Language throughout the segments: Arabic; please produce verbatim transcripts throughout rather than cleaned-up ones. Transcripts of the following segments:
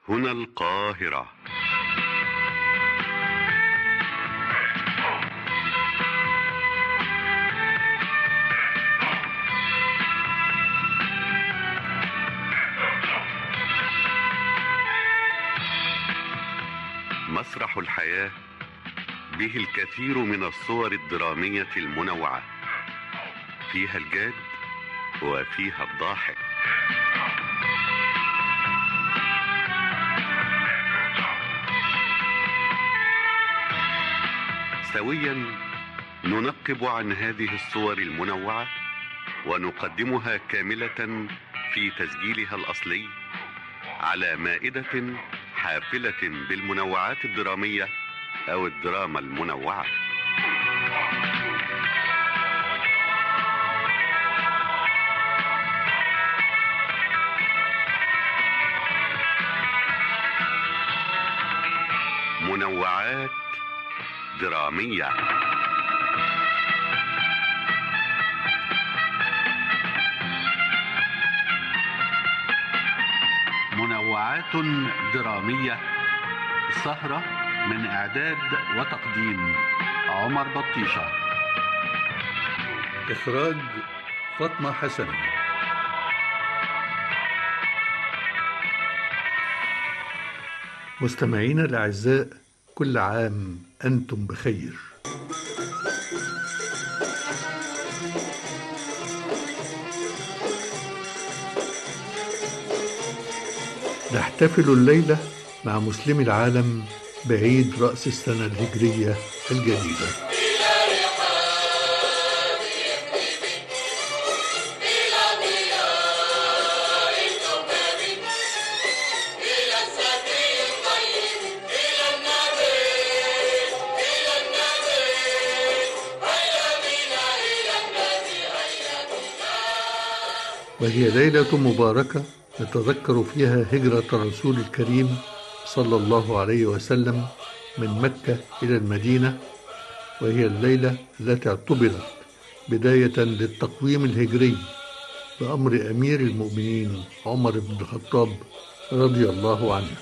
هنا القاهرة. مسرح الحياة به الكثير من الصور الدرامية المنوعة، فيها الجاد وفيها الضاحك. سويا ننقب عن هذه الصور المنوعة ونقدمها كاملة في تسجيلها الأصلي على مائدة حافلة بالمنوعات الدرامية أو الدراما المنوعة. منوعات درامية. منوعات درامية، سهرة من إعداد وتقديم عمر بطيشة، إخراج فاطمة حسن. مستمعينا الأعزاء، كل عام أنتم بخير. نحتفل الليلة مع مسلمي العالم بعيد رأس السنة الهجرية الجديدة. وهي ليلة مباركة نتذكر فيها هجرة الرسول الكريم صلى الله عليه وسلم من مكة إلى المدينة، وهي الليلة التي اعتبرت بداية للتقويم الهجري بأمر أمير المؤمنين عمر بن الخطاب رضي الله عنه.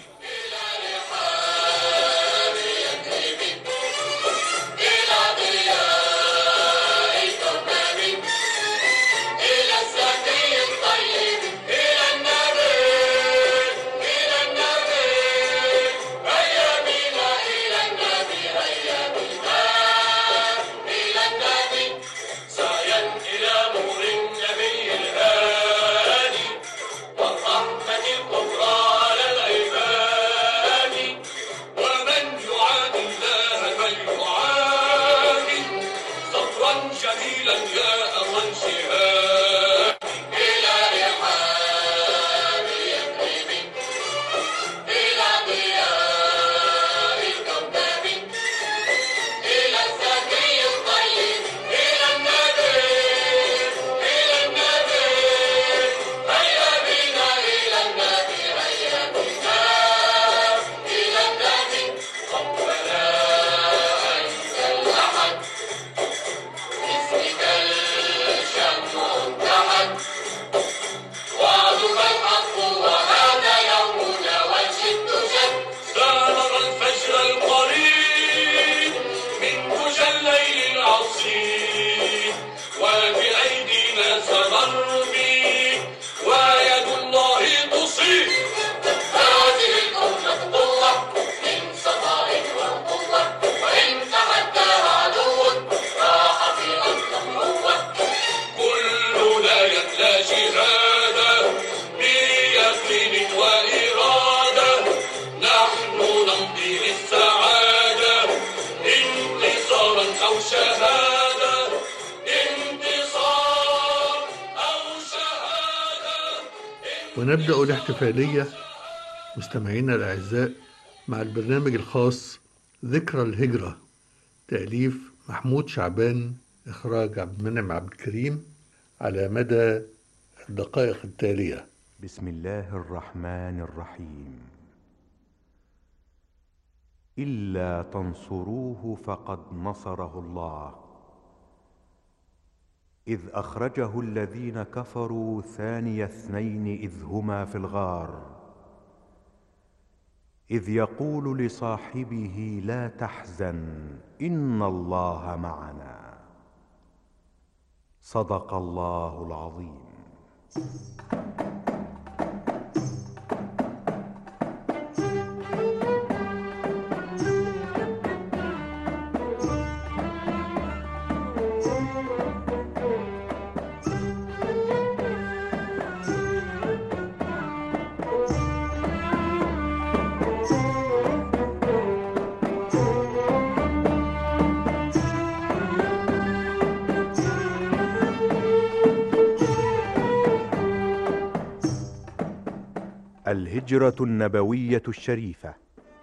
ونبدأ الاحتفالية مستمعينا الأعزاء مع البرنامج الخاص ذكرى الهجرة، تأليف محمود شعبان، إخراج عبد المنعم عبد الكريم، على مدى الدقائق التالية. بسم الله الرحمن الرحيم. إلا تنصروه فقد نصره الله إذ أخرجه الذين كفروا ثاني اثنين إذ هما في الغار إذ يقول لصاحبه لا تحزن إن الله معنا. صدق الله العظيم. الهجرة النبوية الشريفة.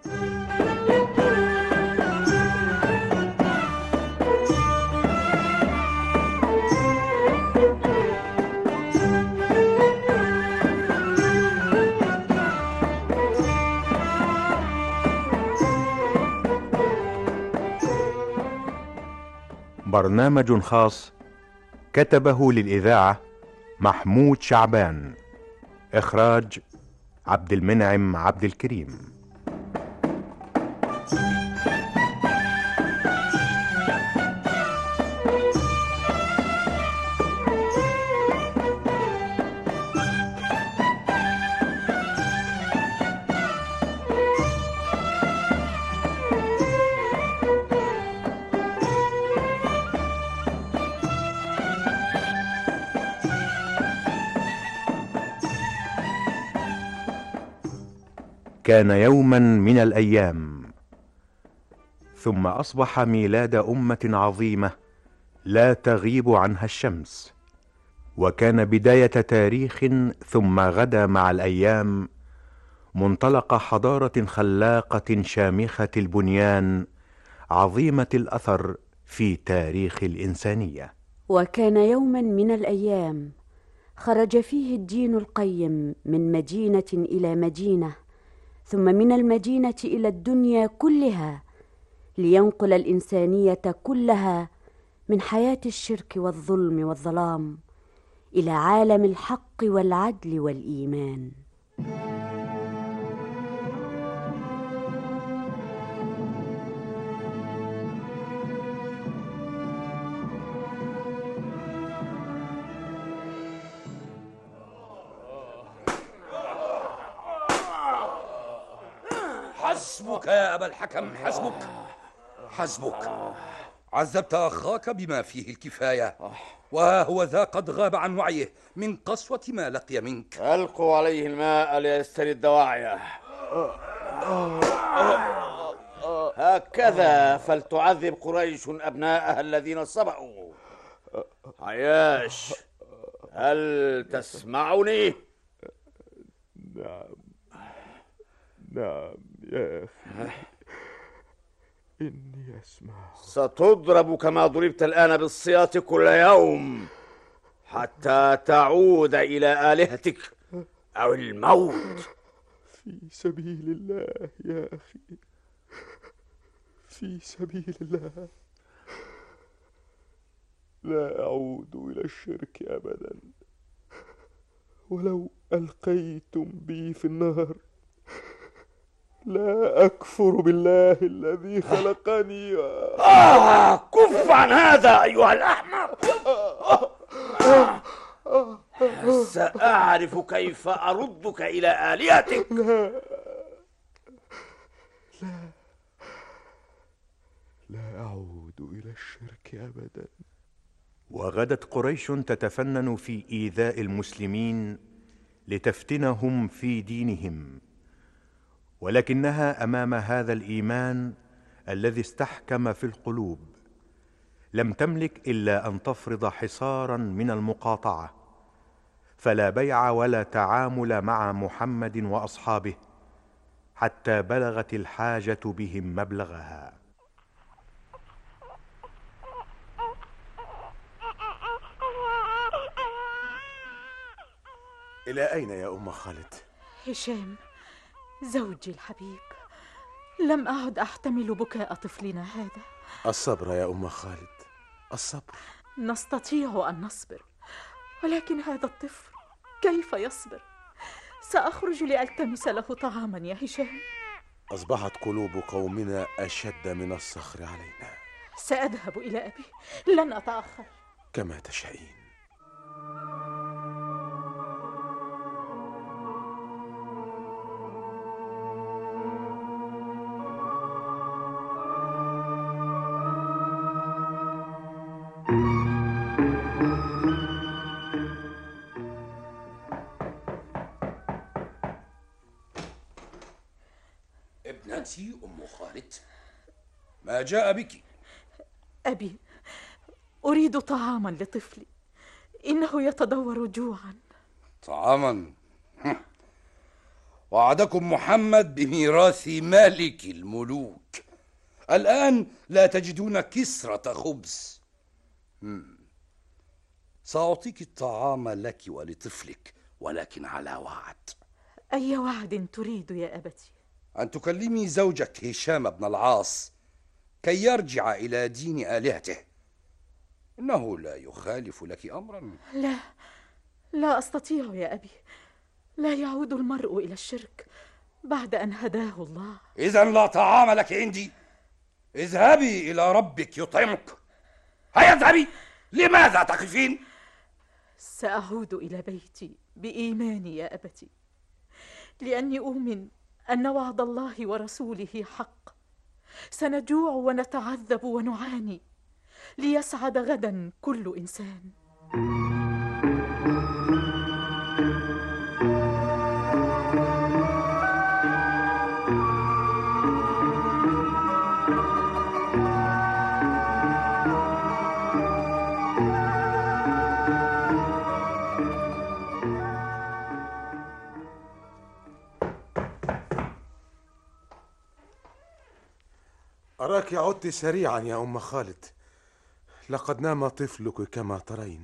برنامج خاص كتبه للإذاعة محمود شعبان. إخراج عبد المنعم عبد الكريم. كان يوما من الأيام، ثم أصبح ميلاد أمة عظيمة لا تغيب عنها الشمس، وكان بداية تاريخ ثم غدا مع الأيام منطلق حضارة خلاقة شامخة البنيان عظيمة الأثر في تاريخ الإنسانية. وكان يوما من الأيام خرج فيه الدين القيم من مدينة إلى مدينة، ثم من المدينة إلى الدنيا كلها، لينقل الإنسانية كلها من حياة الشرك والظلم والظلام إلى عالم الحق والعدل والإيمان. حسبك يا أبا الحكم، حسبك حسبك. عذبت أخاك بما فيه الكفاية، وها هو ذا قد غاب عن وعيه من قسوة ما لقي منك. ألقوا عليه الماء ليسترد وعيه. هكذا فلتعذب قريش أبناءها الذين صبأوا. عياش، هل تسمعني؟ نعم نعم يا أخي، إني أسمع. ستضرب كما ضربت الآن بالسياط كل يوم حتى تعود إلى آلهتك أو الموت. في سبيل الله يا أخي، في سبيل الله، لا أعود إلى الشرك أبدا، ولو ألقيتم بي في النار لا أكفر بالله الذي خلقني. آه كف عن هذا أيها الأحمق. سأعرف كيف أردك إلى آلهتك. لا لا لا أعود إلى الشرك أبدا. وغدت قريش تتفنن في إيذاء المسلمين لتفتنهم في دينهم، ولكنها أمام هذا الإيمان الذي استحكم في القلوب لم تملك إلا أن تفرض حصارا من المقاطعة، فلا بيع ولا تعامل مع محمد وأصحابه حتى بلغت الحاجة بهم مبلغها. إلى أين يا أم خالد؟ هشام زوجي الحبيب، لم أعد أحتمل بكاء طفلنا هذا. الصبر يا أم خالد، الصبر. نستطيع أن نصبر، ولكن هذا الطفل كيف يصبر؟ سأخرج لألتمس له طعاما يا هشام. أصبحت قلوب قومنا أشد من الصخر علينا. سأذهب إلى أبي، لن أتأخر. كما تشائين. ابنتي أم خالد، ما جاء بك؟ أبي، أريد طعاما لطفلي، إنه يتدور جوعا. طعاما؟ وعدكم محمد بميراث مالك الملوك، الآن لا تجدون كسرة خبز. سأعطيك الطعام لك ولطفلك، ولكن على وعد. أي وعد تريد يا أبتي؟ أن تكلمي زوجك هشام بن العاص كي يرجع إلى دين آلهته، إنه لا يخالف لك أمرا. لا لا أستطيع يا أبي، لا يعود المرء إلى الشرك بعد أن هداه الله. إذن لا طعام لك عندي، اذهبي إلى ربك يطعمك. هيا اذهبي، لماذا تقفين؟ سأعود إلى بيتي بإيماني يا أبتي، لأني أؤمن أن وعد الله ورسوله حق. سنجوع ونتعذب ونعاني ليسعد غدا كل إنسان. أراك عدت سريعا يا أم خالد، لقد نام طفلك كما ترين.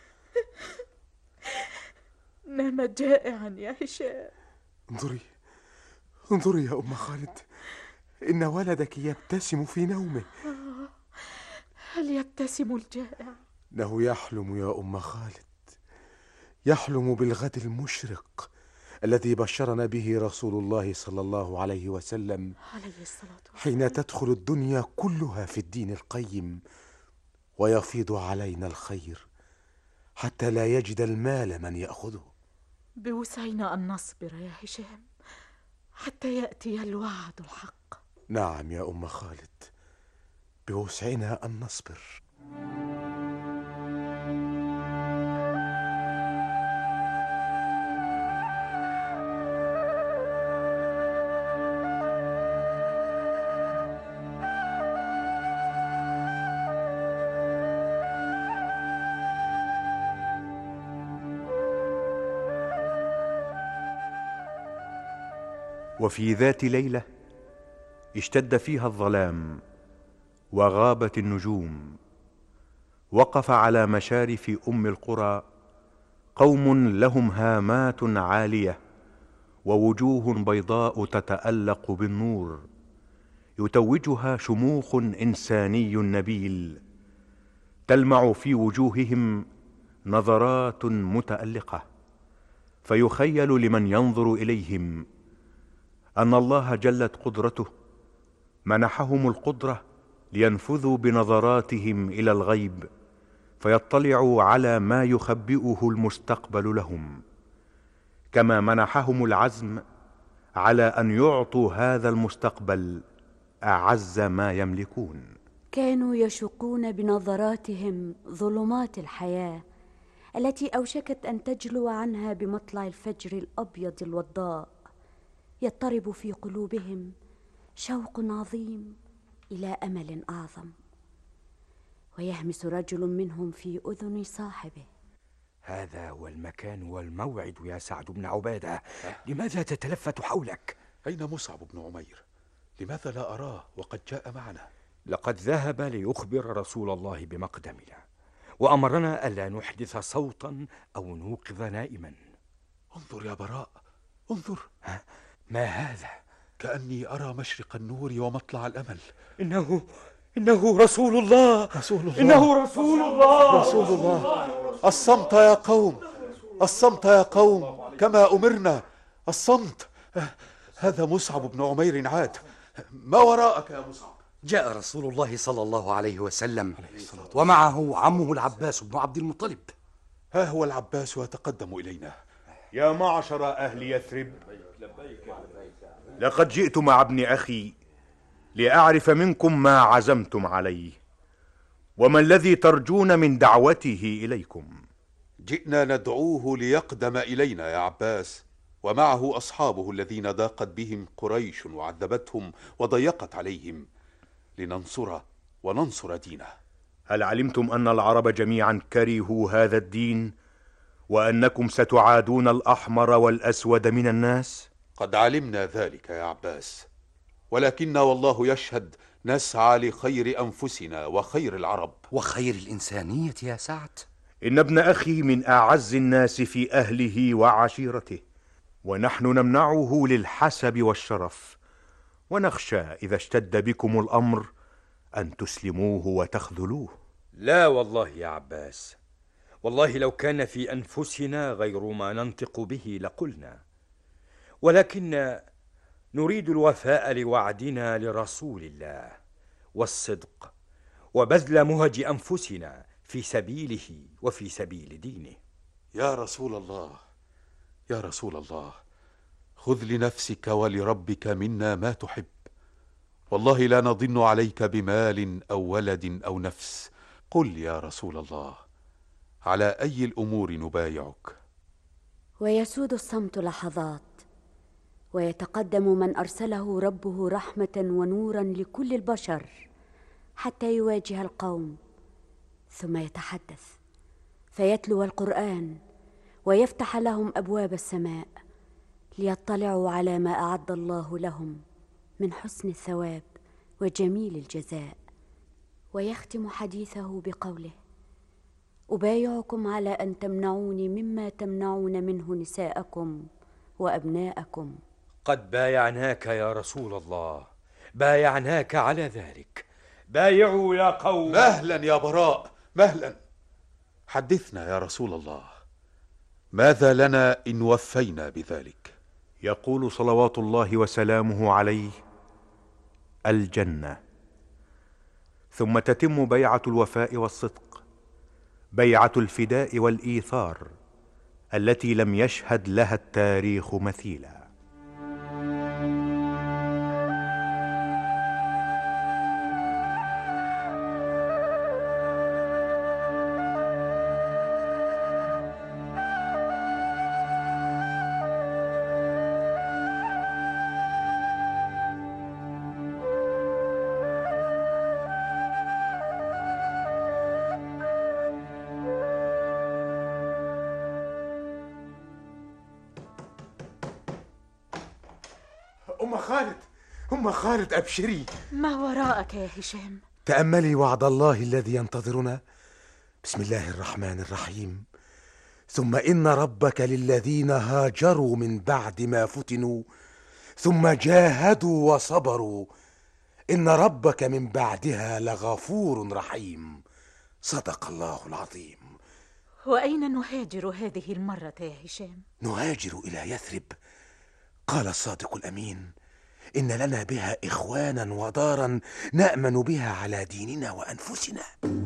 نام جائعا يا هشام. انظري انظري يا أم خالد، إن ولدك يبتسم في نومه. آه، هل يبتسم الجائع؟ إنه يحلم يا أم خالد، يحلم بالغد المشرق الذي بشرنا به رسول الله صلى الله عليه وسلم عليه الصلاة والسلام، حين تدخل الدنيا كلها في الدين القيم ويفيض علينا الخير حتى لا يجد المال من يأخذه. بوسعنا أن نصبر يا هشام حتى يأتي الوعد الحق. نعم يا أم خالد، بوسعنا أن نصبر. وفي ذات ليلة اشتد فيها الظلام وغابت النجوم، وقف على مشارف أم القرى قوم لهم هامات عالية ووجوه بيضاء تتألق بالنور، يتوجها شموخ إنساني نبيل، تلمع في وجوههم نظرات متألقة، فيخيل لمن ينظر إليهم أن الله جلت قدرته منحهم القدرة لينفذوا بنظراتهم إلى الغيب فيطلعوا على ما يخبئه المستقبل لهم، كما منحهم العزم على أن يعطوا هذا المستقبل أعز ما يملكون. كانوا يشقون بنظراتهم ظلمات الحياة التي أوشكت أن تجلو عنها بمطلع الفجر الأبيض الوضاء. يضطرب في قلوبهم شوق عظيم إلى أمل أعظم، ويهمس رجل منهم في أذن صاحبه: هذا هو المكان والموعد يا سعد بن عبادة، لماذا تتلفت حولك؟ أين مصعب بن عمير؟ لماذا لا أراه وقد جاء معنا؟ لقد ذهب ليخبر رسول الله بمقدمنا، وأمرنا ألا نحدث صوتا أو نوقظ نائما. انظر يا براء، انظر. ها؟ ما هذا؟ كأني أرى مشرق النور ومطلع الأمل. إنه إنه رسول الله، رسول الله، إنه رسول الله، رسول الله. الصمت يا قوم، الصمت يا قوم، كما أمرنا، الصمت. هذا مصعب بن عمير عاد. ما وراءك يا مصعب؟ جاء رسول الله صلى الله عليه وسلم ومعه عمه العباس بن عبد المطلب. ها هو العباس يتقدم إلينا. يا معشر أهل يثرب، لقد جئت مع ابن أخي لأعرف منكم ما عزمتم عليه وما الذي ترجون من دعوته إليكم. جئنا ندعوه ليقدم إلينا يا عباس، ومعه أصحابه الذين ضاقت بهم قريش وعذبتهم وضيقت عليهم، لننصره وننصر دينه. هل علمتم أن العرب جميعا كرهوا هذا الدين وأنكم ستعادون الأحمر والأسود من الناس؟ قد علمنا ذلك يا عباس، ولكن والله يشهد نسعى لخير أنفسنا وخير العرب وخير الإنسانية يا سعد. إن ابن أخي من أعز الناس في أهله وعشيرته، ونحن نمنعه للحسب والشرف، ونخشى إذا اشتد بكم الأمر أن تسلموه وتخذلوه. لا والله يا عباس، والله لو كان في أنفسنا غير ما ننطق به لقلنا، ولكن نريد الوفاء لوعدنا لرسول الله والصدق وبذل مهج أنفسنا في سبيله وفي سبيل دينه. يا رسول الله يا رسول الله، خذ لنفسك ولربك منا ما تحب، والله لا نضن عليك بمال أو ولد أو نفس. قل يا رسول الله، على أي الأمور نبايعك؟ ويسود الصمت لحظات، ويتقدم من أرسله ربه رحمة ونورا لكل البشر حتى يواجه القوم، ثم يتحدث فيتلو القرآن ويفتح لهم أبواب السماء ليطلعوا على ما أعد الله لهم من حسن الثواب وجميل الجزاء، ويختم حديثه بقوله: أبايعكم على أن تمنعوني مما تمنعون منه نساءكم وأبناءكم. قد بايعناك يا رسول الله، بايعناك على ذلك. بايعوا يا قوم. مهلا يا براء، مهلا. حدثنا يا رسول الله، ماذا لنا إن وفينا بذلك؟ يقول صلوات الله وسلامه عليه: الجنة. ثم تتم بيعة الوفاء والصدق، بيعة الفداء والإيثار التي لم يشهد لها التاريخ مثيلا. أم خالد، أم خالد أبشري. ما وراءك يا هشام؟ تأملي وعد الله الذي ينتظرنا. بسم الله الرحمن الرحيم: ثم إن ربك للذين هاجروا من بعد ما فتنوا ثم جاهدوا وصبروا إن ربك من بعدها لغفور رحيم. صدق الله العظيم. وأين نهاجر هذه المرة يا هشام؟ نهاجر إلى يثرب. قال الصادق الأمين: إن لنا بها إخوانا ودارا نأمن بها على ديننا وأنفسنا.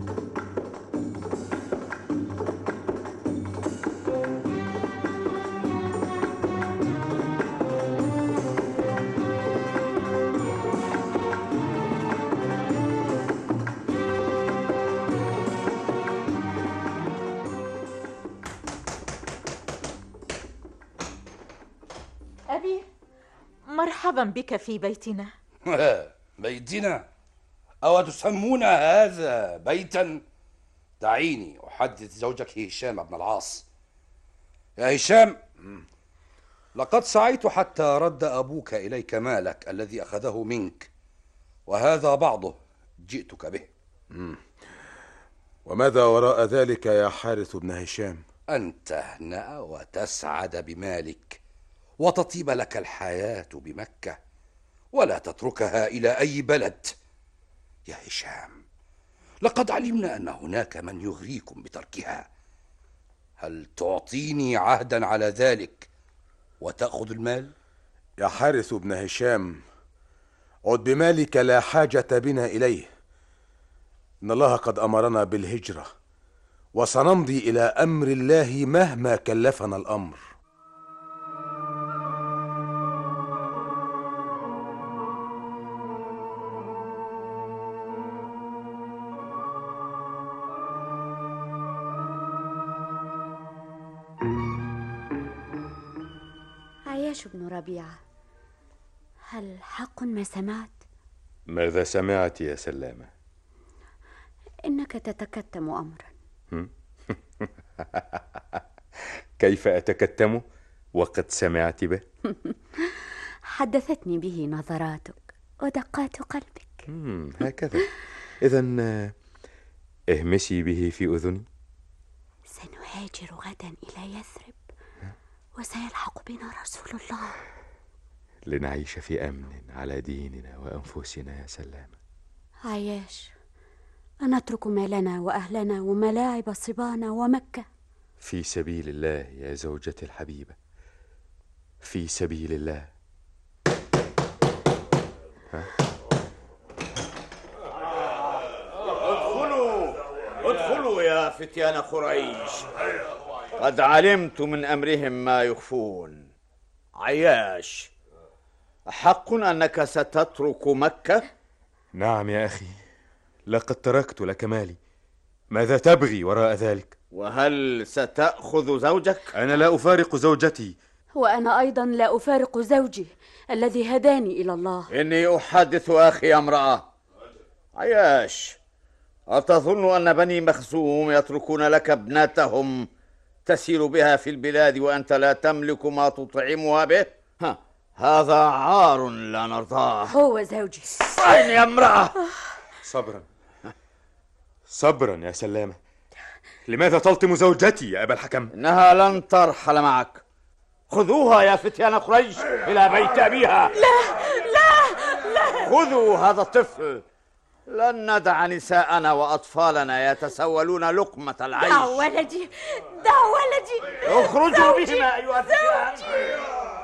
أبي، مرحبا بك في بيتنا. بيتنا؟ أو تسمون هذا بيتا؟ دعيني أحدث زوجك هشام بن العاص. يا هشام، لقد سعيت حتى رد أبوك إليك مالك الذي أخذه منك، وهذا بعضه جئتك به. مم. وماذا وراء ذلك يا حارث بن هشام؟ أن تهنأ وتسعد بمالك وتطيب لك الحياة بمكة، ولا تتركها إلى أي بلد. يا هشام، لقد علمنا أن هناك من يغريكم بتركها. هل تعطيني عهدا على ذلك وتأخذ المال؟ يا حارث بن هشام، عد بمالك، لا حاجة بنا إليه. إن الله قد أمرنا بالهجرة، وسنمضي إلى أمر الله مهما كلفنا الأمر. عياش بن ربيعة، هل حق ما سمعت؟ ماذا سمعت يا سلامة؟ إنك تتكتم أمرا. كيف أتكتم وقد سمعت به؟ حدثتني به نظراتك ودقات قلبك. هكذا. إذن اهمسي به في أذني. سنهاجر غدا إلى يثرب، وسيلحق بنا رسول الله، لنعيش في أمن على ديننا وأنفسنا يا سلامة. عياش، أنترك مالنا وأهلنا وملاعب صبانا ومكة في سبيل الله يا زوجتي الحبيبة، في سبيل الله. ها؟ ادخلوا ادخلوا يا فتيان قريش، قد علمت من أمرهم ما يخفون. عياش، حق أنك ستترك مكة؟ نعم يا أخي، لقد تركت لك مالي. ماذا تبغي وراء ذلك؟ وهل ستأخذ زوجك؟ أنا لا أفارق زوجتي. وأنا أيضا لا أفارق زوجي الذي هداني إلى الله. إني أحدث أخي امرأة. عياش، أتظن أن بني مخزوم يتركون لك ابنتهم تسير بها في البلاد وأنت لا تملك ما تطعمها به؟ ها. هذا عار لا نرضاه. هو زوجي. أين يا امرأة؟ صبرا صبرا يا سلامة، لماذا تلطم زوجتي يا أبا الحكم؟ إنها لن ترحل معك. خذوها يا فتيان قريش إلى بيت أبيها. لا لا لا، خذوا هذا الطفل. لن ندع نساءنا وأطفالنا يتسولون لقمة العيش. دع ولدي، دع ولدي. اخرجوا بهما أيها الفتيان.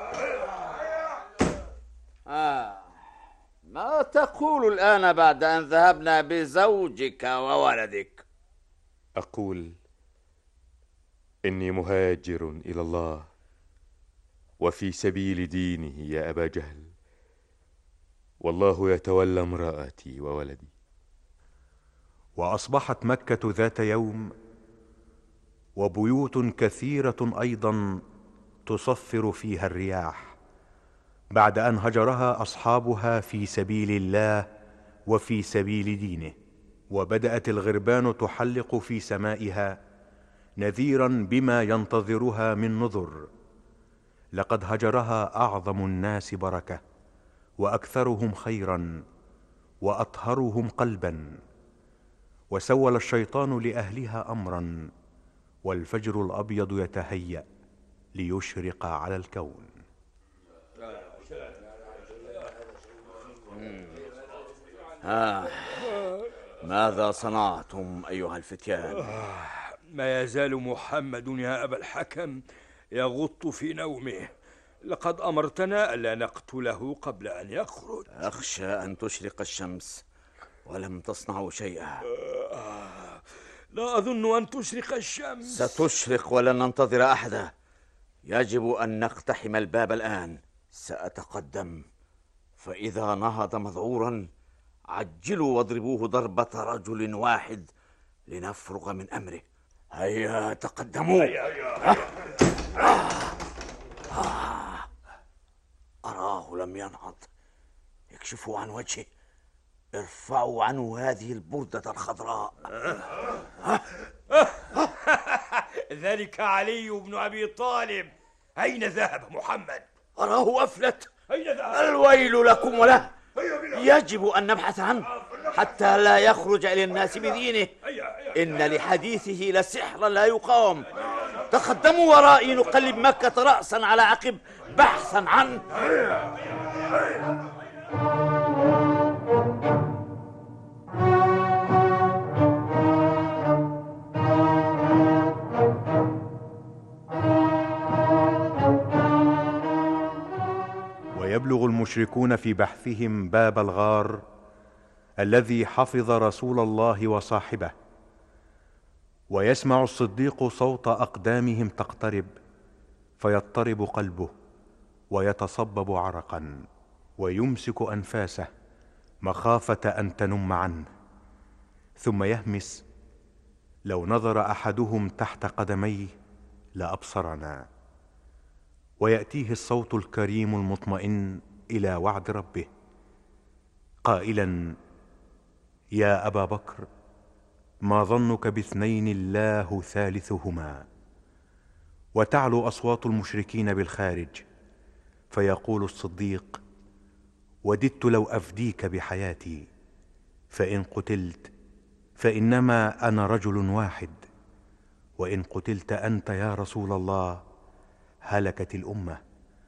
آه. ما تقول الآن بعد أن ذهبنا بزوجك وولدك؟ أقول إني مهاجر إلى الله وفي سبيل دينه يا أبا جهل، والله يتولى امرأتي وولدي. وأصبحت مكة ذات يوم وبيوت كثيرة أيضا تصفر فيها الرياح، بعد أن هجرها أصحابها في سبيل الله وفي سبيل دينه. وبدأت الغربان تحلق في سمائها نذيرا بما ينتظرها من نذر. لقد هجرها أعظم الناس بركة، وأكثرهم خيرا، وأطهرهم قلبا. وسول الشيطان لأهلها أمرا، والفجر الأبيض يتهيأ ليشرق على الكون. آه. ماذا صنعتم أيها الفتيان؟ ما يزال محمد يا أبا الحكم يغط في نومه. لقد أمرتنا ألا نقتله قبل أن يخرج. أخشى أن تشرق الشمس ولم تصنعوا شيئا. آه. لا أظن أن تشرق الشمس. ستشرق ولن ننتظر أحدا. يجب أن نقتحم الباب الآن. سأتقدم، فإذا نهض مذعورا عجلوا واضربوه ضربة رجل واحد لنفرغ من أمره. هيا تقدموا. آه. آه. أراه لم ينهض. اكشفوا عن وجهه، ارفعوا عنه هذه البردة الخضراء. ذلك علي بن أبي طالب. أين ذهب محمد؟ أراه أفلت. أين ذهب؟ الويل لكم وله. يجب أن نبحث عنه حتى لا يخرج إلى الناس بدينه. إن لحديثه لسحرا لا يقاوم. تقدموا ورائي نقلب مكة رأسا على عقب بحثا عنه. المشركون في بحثهم باب الغار الذي حفظ رسول الله وصاحبه، ويسمع الصديق صوت أقدامهم تقترب، فيضطرب قلبه ويتصبب عرقا ويمسك أنفاسه مخافة أن تنم عنه، ثم يهمس: لو نظر أحدهم تحت قدميه لأبصرنا. ويأتيه الصوت الكريم المطمئن إلى وعد ربه قائلا: يا أبا بكر، ما ظنك باثنين الله ثالثهما؟ وتعلو أصوات المشركين بالخارج، فيقول الصديق: وددت لو أفديك بحياتي، فإن قتلت فإنما أنا رجل واحد، وإن قتلت أنت يا رسول الله هلكت الأمة.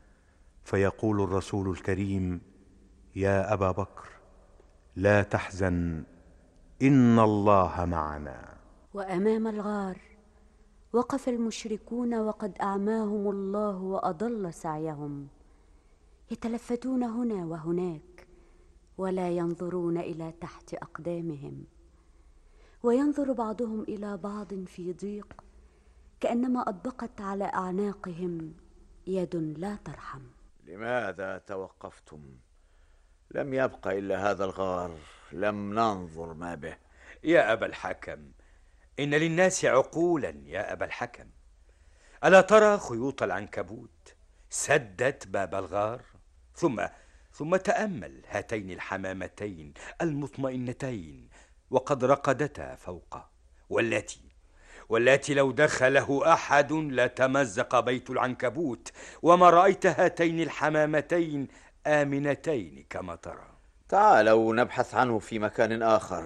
فيقول الرسول الكريم: يا أبا بكر، لا تحزن، إن الله معنا. وأمام الغار وقف المشركون وقد أعماهم الله وأضل سعيهم، يتلفتون هنا وهناك ولا ينظرون إلى تحت أقدامهم، وينظر بعضهم إلى بعض في ضيق، كأنما أطبقت على أعناقهم يد لا ترحم. لماذا توقفتم؟ لم يبق إلا هذا الغار، لم ننظر ما به. يا أبا الحكم، إن للناس عقولا يا أبا الحكم. ألا ترى خيوط العنكبوت سدت باب الغار؟ ثم ثم تأمل هاتين الحمامتين المطمئنتين وقد رقدتا فوقه، والتي والتي لو دخله أحد لتمزق بيت العنكبوت، وما رأيت هاتين الحمامتين آمنتين كما ترى. تعالوا نبحث عنه في مكان آخر،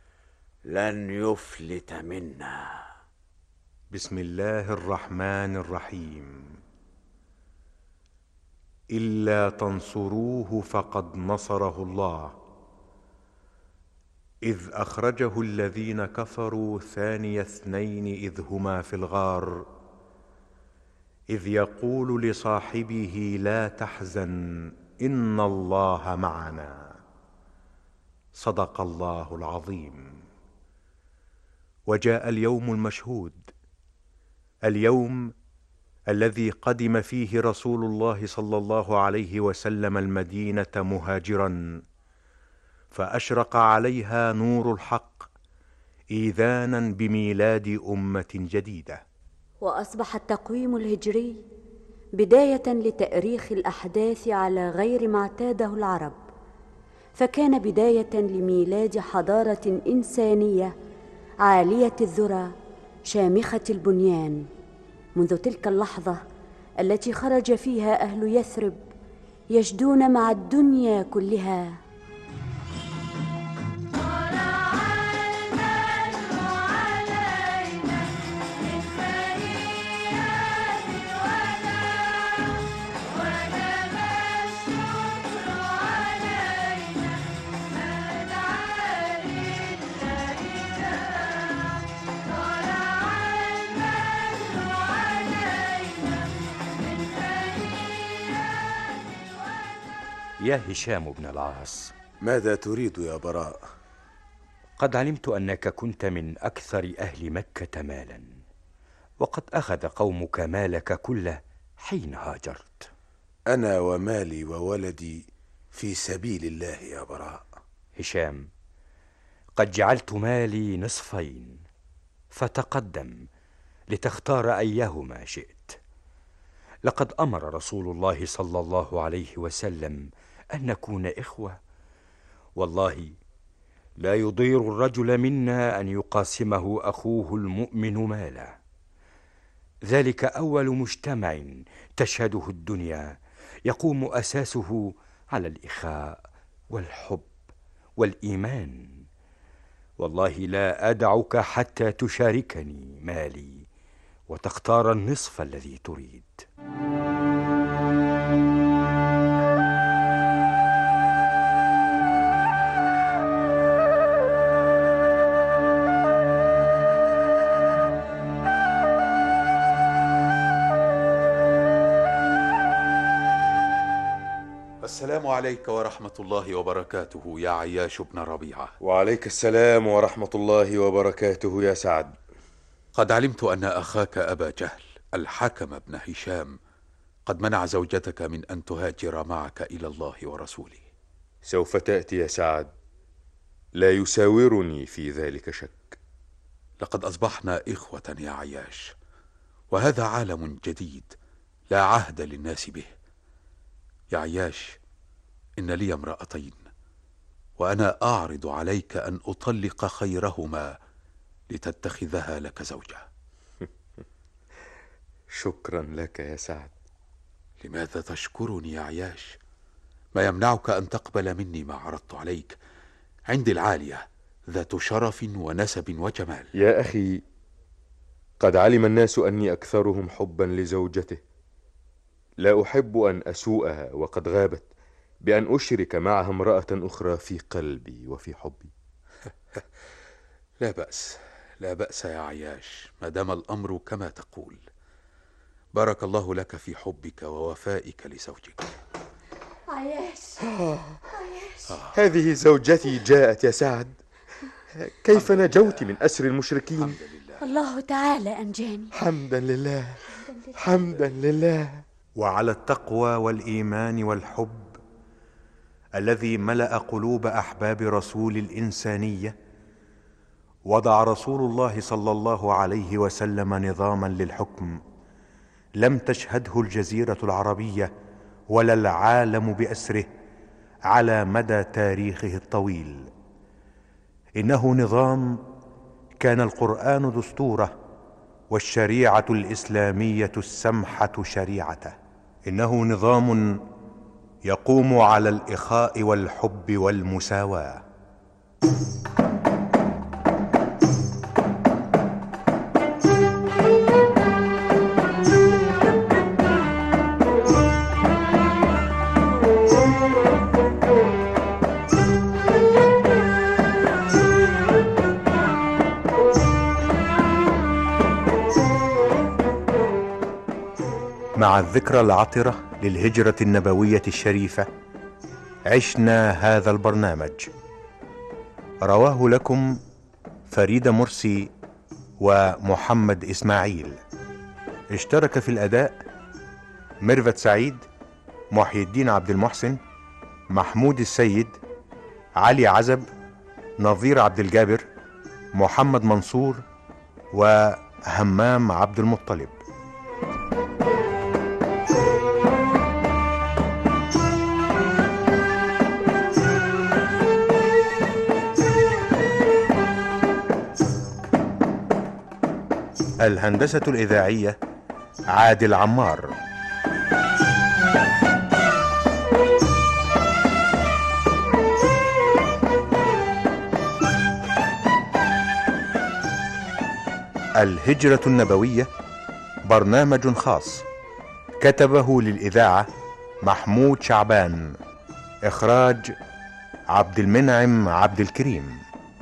لن يفلت منا. بسم الله الرحمن الرحيم. إلا تنصروه فقد نصره الله، إذ أخرجه الذين كفروا ثاني اثنين إذ هما في الغار، إذ يقول لصاحبه لا تحزن إن الله معنا. صدق الله العظيم. وجاء اليوم المشهود، اليوم الذي قدم فيه رسول الله صلى الله عليه وسلم المدينة مهاجرا، فأشرق عليها نور الحق إيذانا بميلاد أمة جديدة. وأصبح التقويم الهجري بداية لتأريخ الأحداث على غير ما اعتاده العرب، فكان بداية لميلاد حضارة إنسانية عالية الذرى شامخة البنيان. منذ تلك اللحظة التي خرج فيها أهل يثرب يجدون مع الدنيا كلها. يا هشام بن العاص، ماذا تريد يا براء؟ قد علمت أنك كنت من أكثر أهل مكة مالا، وقد أخذ قومك مالك كله حين هاجرت. أنا ومالي وولدي في سبيل الله يا براء. هشام، قد جعلت مالي نصفين، فتقدم لتختار أيهما شئت. لقد أمر رسول الله صلى الله عليه وسلم أن نكون إخوة، والله لا يضير الرجل منا أن يقاسمه أخوه المؤمن ماله. ذلك أول مجتمع تشهده الدنيا يقوم أساسه على الإخاء والحب والإيمان. والله لا أدعك حتى تشاركني مالي وتختار النصف الذي تريد. السلام عليك ورحمة الله وبركاته يا عياش بن ربيعة. وعليك السلام ورحمة الله وبركاته يا سعد. قد علمت أن أخاك أبا جهل الحكم بن هشام قد منع زوجتك من أن تهاجر معك إلى الله ورسوله. سوف تأتي يا سعد، لا يساورني في ذلك شك. لقد أصبحنا إخوة يا عياش، وهذا عالم جديد لا عهد للناس به. يا عياش، إن لي امرأتين، وأنا أعرض عليك أن أطلق خيرهما لتتخذها لك زوجة. شكرا لك يا سعد. لماذا تشكرني يا عياش؟ ما يمنعك أن تقبل مني ما عرضت عليك؟ عندي العالية ذات شرف ونسب وجمال. يا أخي، قد علم الناس أني أكثرهم حبا لزوجته. لا أحب أن أسوءها وقد غابت، بأن أشرك معها امرأة أخرى في قلبي وفي حبي. لا بأس، لا بأس يا عياش، ما دام الأمر كما تقول. بارك الله لك في حبك ووفائك لزوجك. عياش عياش آه. هذه زوجتي جاءت يا سعد. كيف نجوت من أسر المشركين؟ الله تعالى أنجاني. حمدا لله، حمدا لله. وعلى التقوى والإيمان والحب الذي ملأ قلوب أحباب رسول الإنسانية، وضع رسول الله صلى الله عليه وسلم نظاما للحكم لم تشهده الجزيرة العربية ولا العالم بأسره على مدى تاريخه الطويل. إنه نظام كان القرآن دستوره، والشريعة الإسلامية السمحة شريعته. إنه نظام يقوم على الإخاء والحب والمساواة. مع الذكرى العطرة للهجرة النبوية الشريفة عشنا هذا البرنامج. رواه لكم فريدة مرسي ومحمد إسماعيل. اشترك في الأداء ميرفت سعيد، محي الدين عبد المحسن، محمود السيد، علي عزب، نظير عبد الجابر، محمد منصور، وهمام عبد المطلب. الهندسة الإذاعية عادل عمار. الهجرة النبوية برنامج خاص كتبه للإذاعة محمود شعبان، إخراج عبد المنعم عبد الكريم.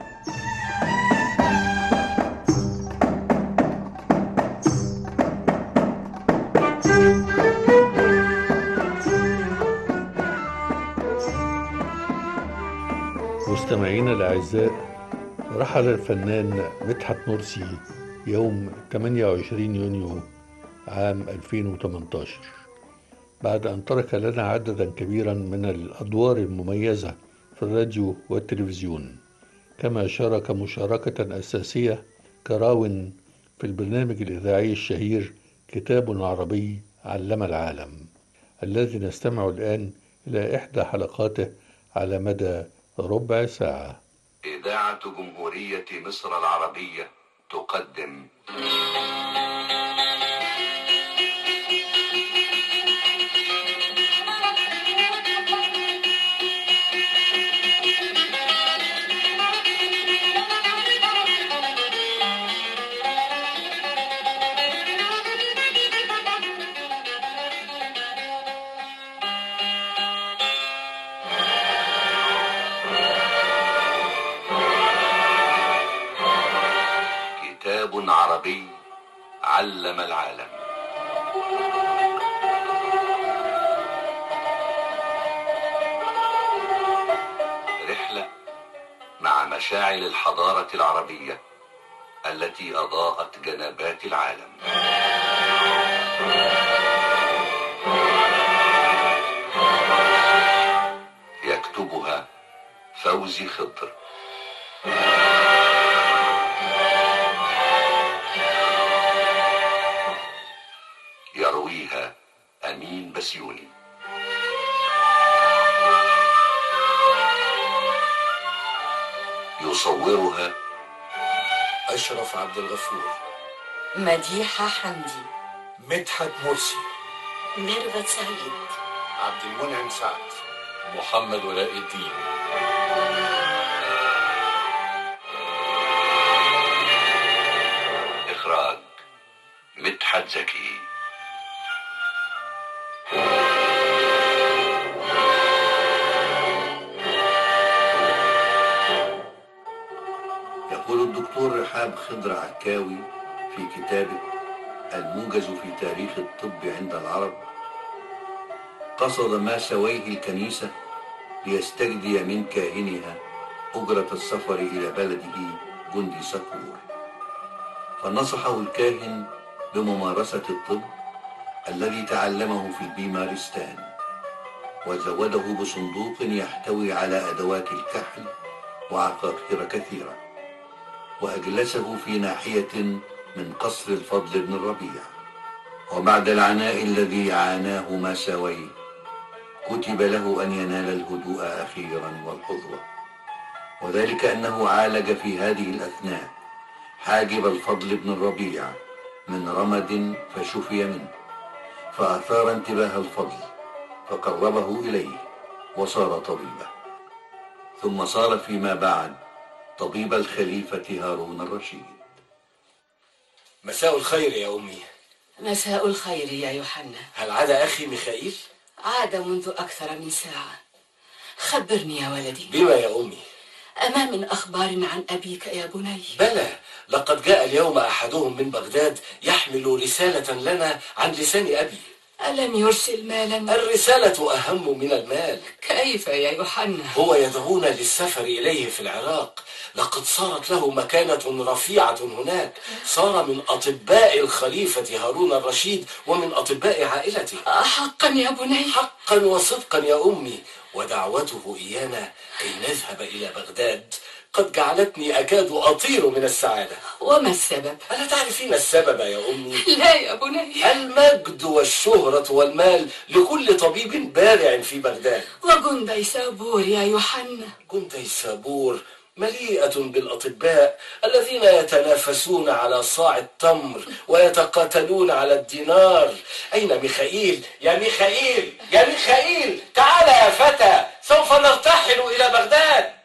مستمعينا الأعزاء، رحل الفنان مدحت مرسي يوم ثمانية وعشرين يونيو عام ألفين وثمانية عشر بعد أن ترك لنا عددا كبيرا من الأدوار المميزة في الراديو والتلفزيون، كما شارك مشاركة أساسية كراو في البرنامج الإذاعي الشهير كتاب عربي علم العالم، الذي نستمع الآن إلى إحدى حلقاته على مدى ربع ساعة. إذاعة جمهورية مصر العربية تقدم عربي علم العالم. مشاعل الحضارة العربية التي أضاءت جنبات العالم. يكتبها فوزي خضر. يرويها أمين بسيوني. يصورها أشرف عبد الغفور. مديحة حمدي. مدحت مرسي. ميرفت سعيد. عبد المنعم سعد. محمد ولاء الدين. إخراج مدحت زكي. يقول الدكتور رحاب خضر عكاوي في كتابه الموجز في تاريخ الطب عند العرب: قصد ما سويه الكنيسة ليستجدي من كاهنها أجرة السفر إلى بلده جندي سكور، فنصحه الكاهن بممارسة الطب الذي تعلمه في البيمارستان، وزوده بصندوق يحتوي على أدوات الكحل وعقاقير كثيرة، وأجلسه في ناحية من قصر الفضل بن الربيع. وبعد العناء الذي عاناه ماساوي كتب له أن ينال الهدوء أخيرا والحظوة، وذلك أنه عالج في هذه الأثناء حاجب الفضل بن الربيع من رمد فشفي منه، فأثار انتباه الفضل فقربه إليه وصار طبيبا، ثم صار فيما بعد طبيب الخليفة هارون الرشيد. مساء الخير يا أمي. مساء الخير يا يوحنا. هل عاد أخي ميخائيل؟ عاد منذ أكثر من ساعة. خبرني يا ولدي. بما يا أمي؟ أما من أخبار عن أبيك يا بني؟ بلى، لقد جاء اليوم أحدهم من بغداد يحمل رسالة لنا عن لسان أبي. ألم يرسل مالا؟ الرسالة أهم من المال. كيف يا يوحنا؟ هو يدعونا للسفر إليه في العراق. لقد صارت له مكانة رفيعة هناك، صار من أطباء الخليفة هارون الرشيد ومن أطباء عائلته. حقا يا بني؟ حقا وصدقا يا أمي. ودعوته إيانا كي نذهب إلى بغداد قد جعلتني أكاد أطير من السعادة. وما السبب؟ ألا تعرفين السبب يا أمي؟ لا يا بني. المجد والشهرة والمال لكل طبيب بارع في بغداد. وجندي سابور يا يوحنا؟ جندي سابور مليئة بالأطباء الذين يتنافسون على صاع التمر ويتقاتلون على الدينار. أين ميخائيل؟ يا ميخائيل يا ميخائيل، تعال يا فتى، سوف نرتحل إلى بغداد.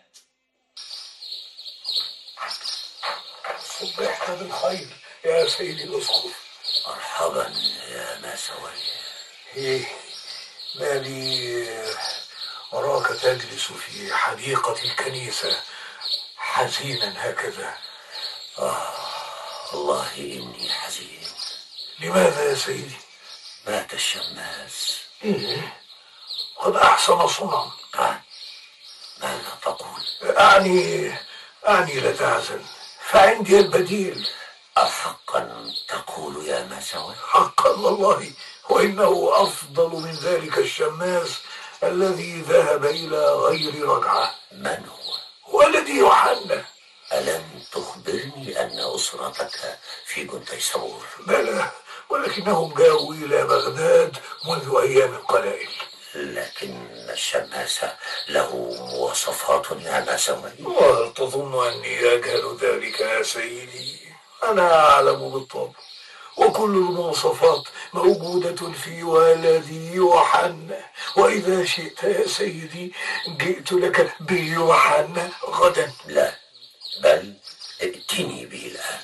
صبحت بالخير يا سيدي الأسقف. مرحبا يا ماساوي. إيه مالي أراك تجلس في حديقة الكنيسة حزينا هكذا؟ آه والله إني حزين. لماذا يا سيدي؟ مات الشماس. إيه قد أحسن صنعا. آه. ماذا تقول؟ أعني أعني لا تحزن، فعندي البديل. أحقا تقول يا ماساوي؟ حقا والله، وإنه أفضل من ذلك الشماس الذي ذهب إلى غير رجعة. من هو؟ ولدي يوحنا. ألم تخبرني أن أسرتك في جندي سابور؟ بلى، ولكنهم جاءوا إلى بغداد منذ أيام قلائل. لكن الشماس له مواصفات يا ماساوي. وهل تظن أني أجهل ذلك يا سيدي؟ أنا أعلم بالطبع، وكل المواصفات موجودة في ولدي يوحنا. وإذا شئت يا سيدي جئت لك بيوحنا غدا. لا، بل ائتني به الآن.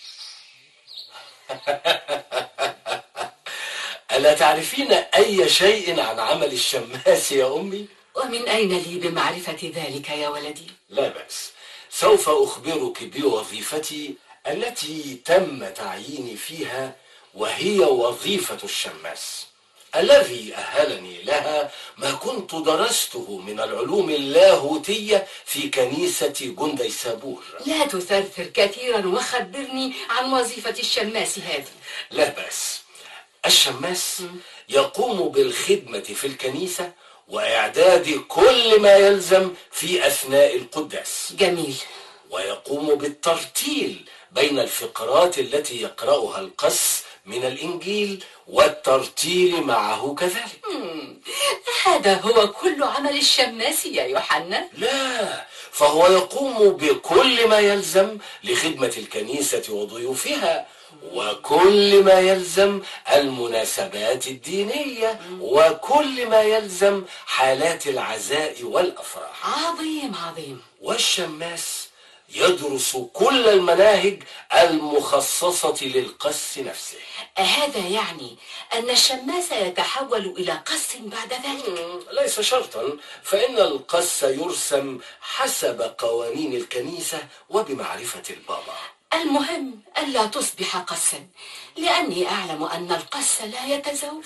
ألا تعرفين أي شيء عن عمل الشماس يا أمي؟ ومن أين لي بمعرفة ذلك يا ولدي؟ لا بأس، سوف أخبرك بوظيفتي التي تم تعييني فيها، وهي وظيفة الشماس. الذي أهلني لها ما كنت درسته من العلوم اللاهوتية في كنيسة جنديسابور. لا تثرثر كثيرا وخبرني عن وظيفة الشماس هذه. لا بأس. الشماس يقوم بالخدمة في الكنيسة وإعداد كل ما يلزم في أثناء القداس. جميل. ويقوم بالترتيل بين الفقرات التي يقرأها القس من الإنجيل والترتيل معه كذلك. مم. هذا هو كل عمل الشماس يا يوحنا؟ لا، فهو يقوم بكل ما يلزم لخدمة الكنيسة وضيوفها، وكل ما يلزم المناسبات الدينية، وكل ما يلزم حالات العزاء والأفراح. عظيم عظيم. والشماس يدرس كل المناهج المخصصة للقس نفسه. هذا يعني أن الشماس يتحول إلى قس بعد ذلك؟ ليس شرطا، فإن القس يرسم حسب قوانين الكنيسة وبمعرفة البابا. المهم ألا تصبح قسا، لأني أعلم أن القس لا يتزوج.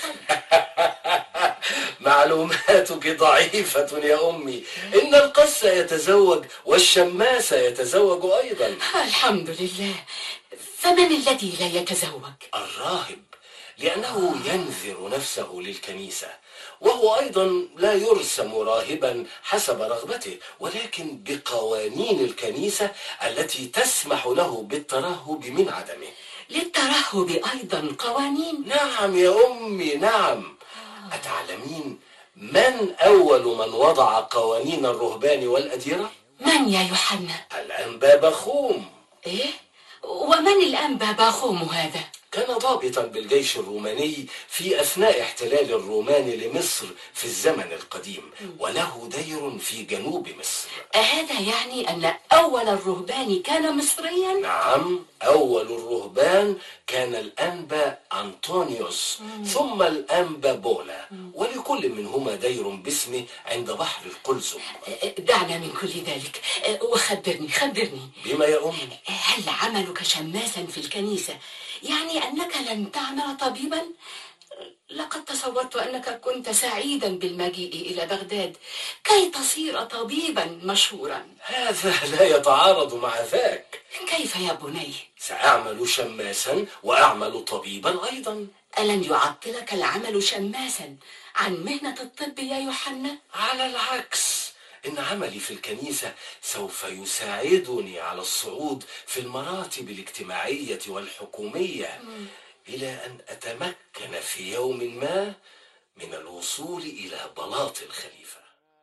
معلوماتك ضعيفة يا أمي، إن القس يتزوج والشماس يتزوج أيضا. الحمد لله. فمن الذي لا يتزوج؟ الراهب، لأنه ينذر نفسه للكنيسة، وهو أيضا لا يرسم راهبا حسب رغبته، ولكن بقوانين الكنيسة التي تسمح له بالترهب من عدمه. للترهب أيضا قوانين؟ نعم يا أمي نعم. أتعلمين من أول من وضع قوانين الرهبان والأديرة؟ من يا يوحنا؟ الأنبا بخوم. إيه؟ ومن الأنبا بخوم هذا؟ كان ضابطا بالجيش الروماني في أثناء احتلال الرومان لمصر في الزمن القديم، وله دير في جنوب مصر. هذا يعني أن أول الرهبان كان مصريا؟ نعم، أول الرهبان كان الأنبا أنطونيوس، مم. ثم الأنبا بولا، مم. ولكل منهما دير باسمه عند بحر القلزم. دعنا من كل ذلك وخبرني خبرني بما يا أمي؟ هل عملك شماسا في الكنيسة يعني أنك لن تعمل طبيبا؟ لقد تصورت أنك كنت سعيدا بالمجيء إلى بغداد كي تصير طبيبا مشهورا. هذا لا يتعارض مع ذاك. كيف يا بني؟ سأعمل شماسا وأعمل طبيبا أيضا. ألن يعطلك العمل شماسا عن مهنة الطب يا يوحنا؟ على العكس، إن عملي في الكنيسة سوف يساعدني على الصعود في المراتب الاجتماعية والحكومية، م. إلى أن أتمكن في يوم ما من الوصول إلى بلاط الخليفة.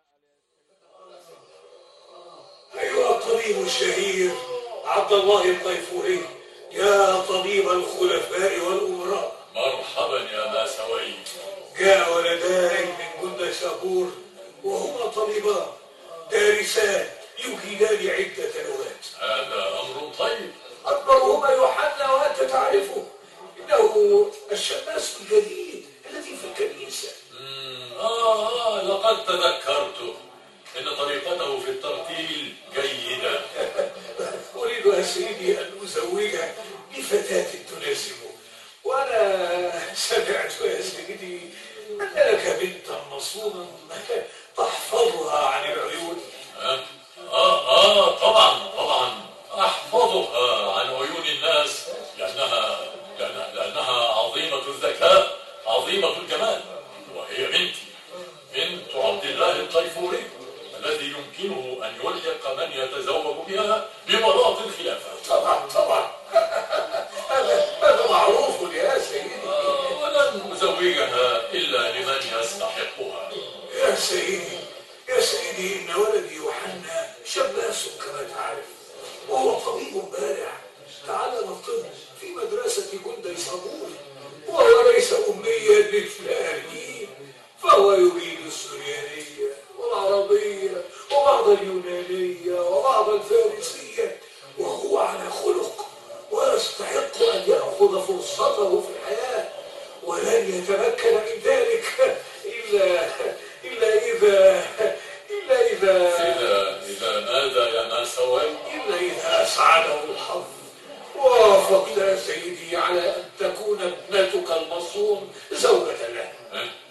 أيها الطبيب الشهير عبد الله الطيفوري، يا طبيب الخلفاء والأمراء، مرحبا يا ماسوي. جاء ولدان من جنديسابور وهما طبيبان دارسان يجيدان عدة لغات. هذا أمر طيب. أكبرهما يوحنا وأنت تعرفه، إنه الشماس الجديد الذي في الكنيسة. آه, آه لقد تذكرته، إن طريقته في الترتيل جيدة. أريد يا سيدي أن أزوجه بفتاة تناسبه، وأنا سمعت يا سيدي أن لك بنتا مصونا تحفظها عن العيون. آه, آه, آه طبعا طبعا أحفظها عن عيون الناس، لأنها لأنها, لأنها عظيمة الذكاء عظيمة الجمال، وهي بنتي بنت عبد الله الطيفوري الذي يمكنه أن يلحق من يتزوج بها ببلاط الخلافة. طبعا طبعا هذا معروف يا سيدي. آه ولن أزوجها إلا لمن يستحقها. يا سيدي يا سيدي إن ولدي يوحنا شماس كما تعرف، وهو طبيب بارع تعلم الطب في مدرسة جنديسابور، وهو ليس أميا مثل أهله، فهو يريد السريانية والعربية وبعض اليونانية وبعض الفارسية، وهو على خلق ويستحق أن يأخذ فرصته في الحياة، ولن يتمكن من ذلك إلا إلا إذا إلا إذا إذا إذا ماذا يا ماسوي؟ إلا إذا أسعده الحظ ووافقت يا سيدي على أن تكون ابنتك المصون زوجة له.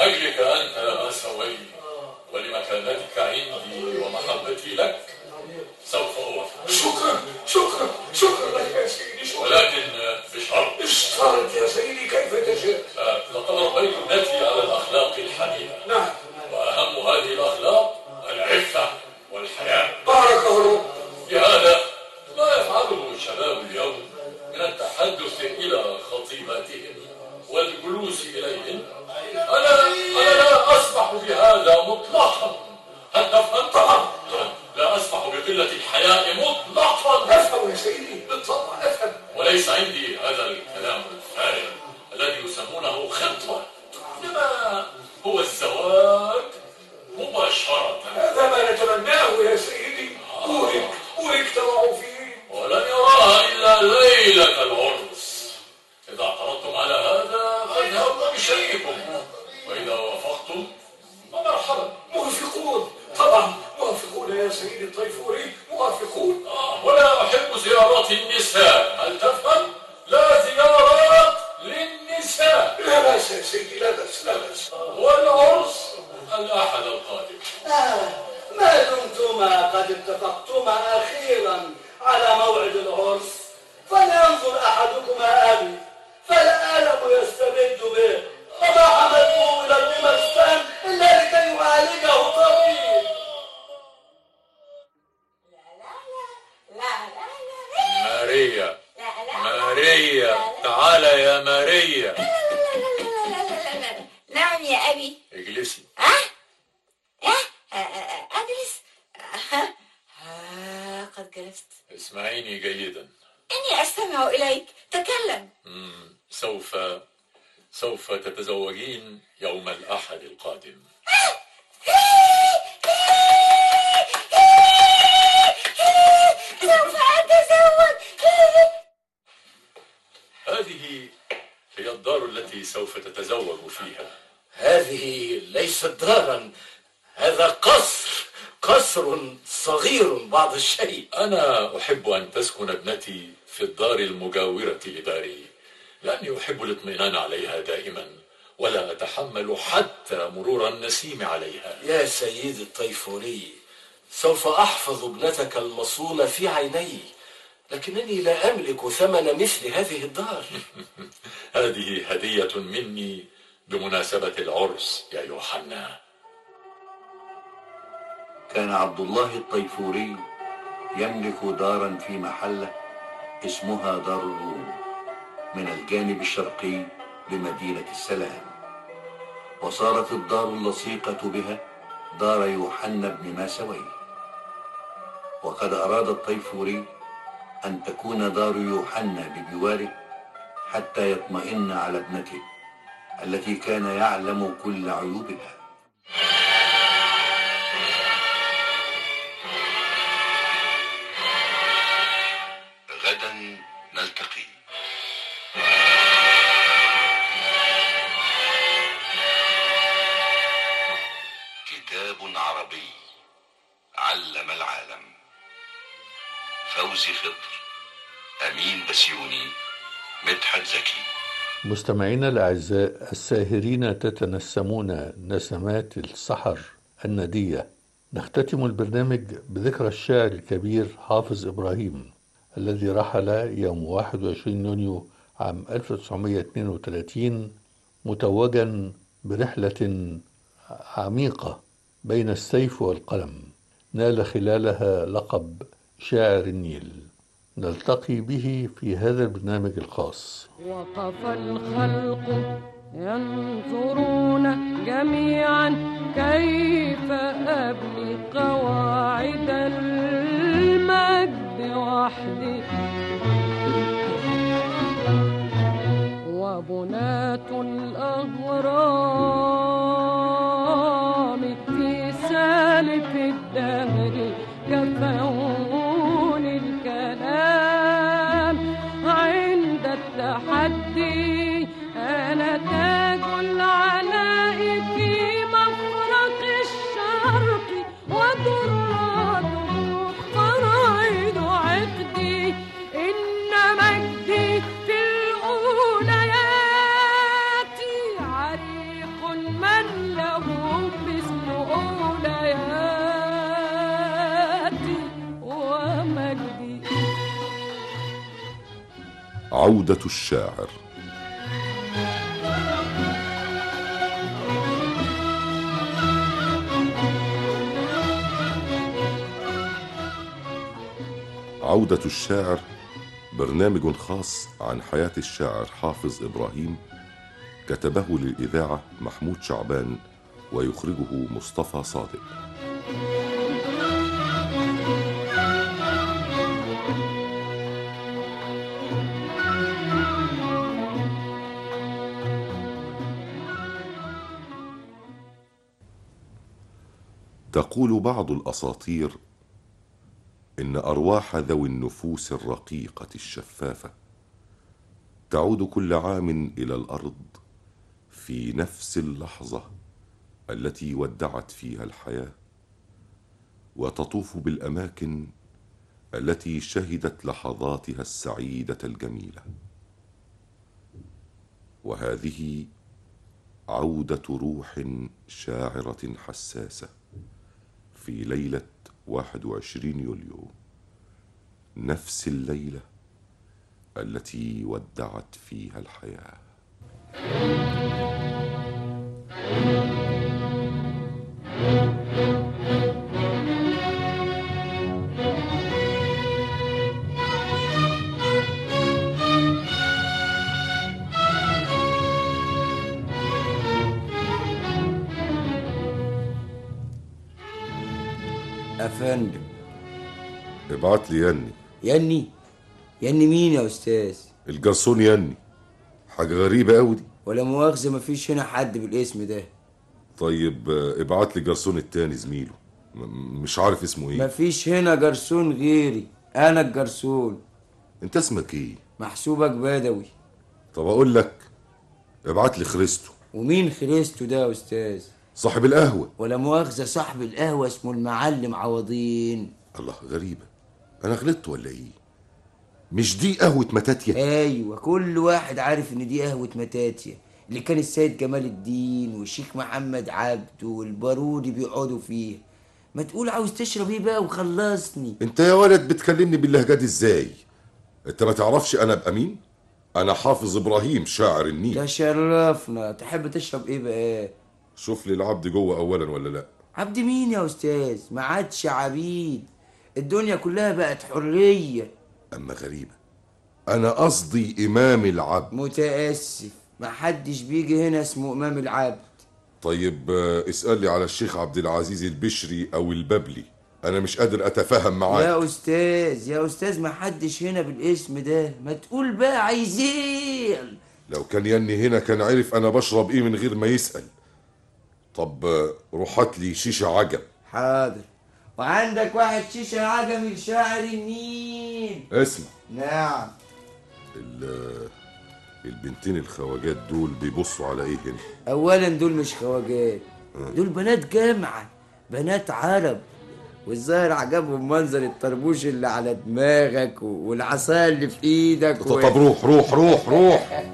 أجلك أنت يا ماسوي ولمكانتك عندي ومحبتي لك سوف أوافق. شكرا شكرا شكرا لك يا سيدي، شكرا. ولكن بشرط. اشترط يا سيدي، كيف تشاء. لقد ربيت ابنتي على الأخلاق الحميدة. نعم. وأهم هذه الأخلاق العفة والحياة. بارك الله. لهذا ما يفعله الشباب اليوم من التحدث إلى خطيباتهم والجلوس إليهم، أنا أنا لا أسمح بهذا مطلقا. هل تفهم؟ طبعا. لا أسمح بقلة الحياء مطلقا. أفهم يا سيدي، بالطبع أفهم. وليس عندي هذا الكلام الفارغ الذي يسمونه خطوة، إنما هو الزواج مباشرة. هذا ما نتمناه يا سيدي. أورك أورك تضع فيه. ولن يراها إلا ليلة العرس. إذا اعترضتم على هذا فاذهبوا بشيئكم، وإذا وافقتم فمرحبا. موافقون طبعا، موافقون يا سيدي الطيفوري، موافقون. آه ولا أحب زيارات النساء، هل تفهم؟ لا زيارات للنساء. لا بأس يا سيدي، لا بأس لا بأس. والعرس الأحد القادم. آه ما دمتما قد اتفقتما أخيرا على موعد العرس، فلينظر أحدكما أبي فالألم يستبد به، وما حملته إلى الأمستان إلا لكي يعالجه طبيب. ماريا ماريا تعال يا ماريا. نعم يا أبي. اجلسي. أه؟ أه؟ أجلس؟ آه قد جلست. اسمعيني جيدا. إني أستمع إليك، تكلم. مم. سوف سوف تتزوجين يوم الأحد القادم. سوف أتزوج. هذه هي الدار التي سوف تتزوج فيها. هذه ليست دارا، هذا قصر، قصر صغير بعض الشيء. أنا أحب أن تسكن ابنتي في الدار المجاورة لداري، لأني أحب الاطمئنان عليها دائما، ولا أتحمل حتى مرور النسيم عليها. يا سيدي الطيفوري، سوف أحفظ ابنتك المصونة في عيني، لكنني لا أملك ثمن مثل هذه الدار. هذه هدية مني بمناسبة العرس يا يوحنا. كان عبد الله الطيفوري يملك دارا في محلة اسمها دار الروم من الجانب الشرقي لمدينة السلام، وصارت الدار اللصيقة بها دار يوحنا بن ماسوي. وقد أراد الطيفوري أن تكون دار يوحنا بجواره حتى يطمئن على ابنته التي كان يعلم كل عيوبها. غدا نلتقي. كتاب عربي علم العالم. فوزي خضر، أمين بسيوني، مدحت زكي. مستمعينا الأعزاء الساهرين تتنسمون نسمات السحر الندية. نختتم البرنامج بذكرى الشاعر الكبير حافظ إبراهيم الذي رحل يوم واحد وعشرين يونيو عام ألف وتسعمائة واثنين وثلاثين متوجا برحلة عميقة بين السيف والقلم نال خلالها لقب شاعر النيل. نلتقي به في هذا البرنامج الخاص. وقف الخلق ينظرون جميعا كيف أبني قواعد المجد وحدي، وبنات الأهرام في سالف الدهر كفون الكلام عند التحدي. أنا تاج العلاء في مفرق الشرق وضراته قرايد عقدي. إن مجدي في الأوليات عريق ما عودة الشاعر. عودة الشاعر برنامج خاص عن حياة الشاعر حافظ إبراهيم، كتبه للإذاعة محمود شعبان ويخرجه مصطفى صادق. تقول بعض الأساطير إن أرواح ذوي النفوس الرقيقة الشفافة تعود كل عام إلى الأرض في نفس اللحظة التي ودعت فيها الحياة، وتطوف بالأماكن التي شهدت لحظاتها السعيدة الجميلة. وهذه عودة روح شاعرة حساسة في ليلة واحد وعشرين يوليو، نفس الليلة التي ودعت فيها الحياة. أفندم، ابعت لي يني. يني؟ يني مين يا أستاذ؟ الجرسون يني. حاجة غريبة أوي دي. ولا مؤاخذة، مفيش هنا حد بالاسم ده. طيب ابعت لي جرسون التاني زميله، مش عارف اسمه ايه. مفيش هنا جرسون غيري، أنا الجرسون. انت اسمك ايه؟ محسوبك بدوي. طب أقول لك، ابعت لي خريستو. ومين خريستو ده يا أستاذ؟ صاحب القهوة. ولا مؤاخذة، صاحب القهوة اسمه المعلم عوضين. الله، غريبة، أنا غلطت ولا إيه؟ مش دي قهوة متاتيا؟ أيوة، كل واحد عارف إن دي قهوة متاتيا اللي كان السيد جمال الدين والشيخ محمد عبده والبارودي بيقعدوا فيها. ما تقول عاوز تشرب إيه بقى وخلصني. أنت يا ولد بتكلمني باللهجة دي إزاي؟ أنت ما تعرفش أنا أبقى مين؟ أنا حافظ إبراهيم شاعر النيل. تشرفنا. تحب تشرب إيه بقى؟ شوف لي العبد جوه أولا ولا لأ. عبد مين يا أستاذ؟ ما عادش عبيد، الدنيا كلها بقت حرية. أما غريبة، أنا قصدي إمام العبد. متأسف، ما حدش بيجي هنا اسمه إمام العبد. طيب اسأل لي على الشيخ عبد العزيز البشري أو الببلي، أنا مش قادر أتفاهم معاك. يا أستاذ يا أستاذ، ما حدش هنا بالاسم ده، ما تقول بقى عايز إيه؟ لو كان يني هنا كان عرف أنا بشرب إيه من غير ما يسأل. طب روح هات لي شيشة عجم. حاضر. وعندك واحد شيشة عجمي لشاعر النيل. اسمع. نعم. البنتين الخواجات دول بيبصوا على ايه هنا؟ اولا دول مش خواجات، دول بنات جامعة، بنات عرب، والظاهر عجبهم منظر الطربوش اللي على دماغك والعصاية اللي في ايدك. طب, و... طب روح روح روح روح.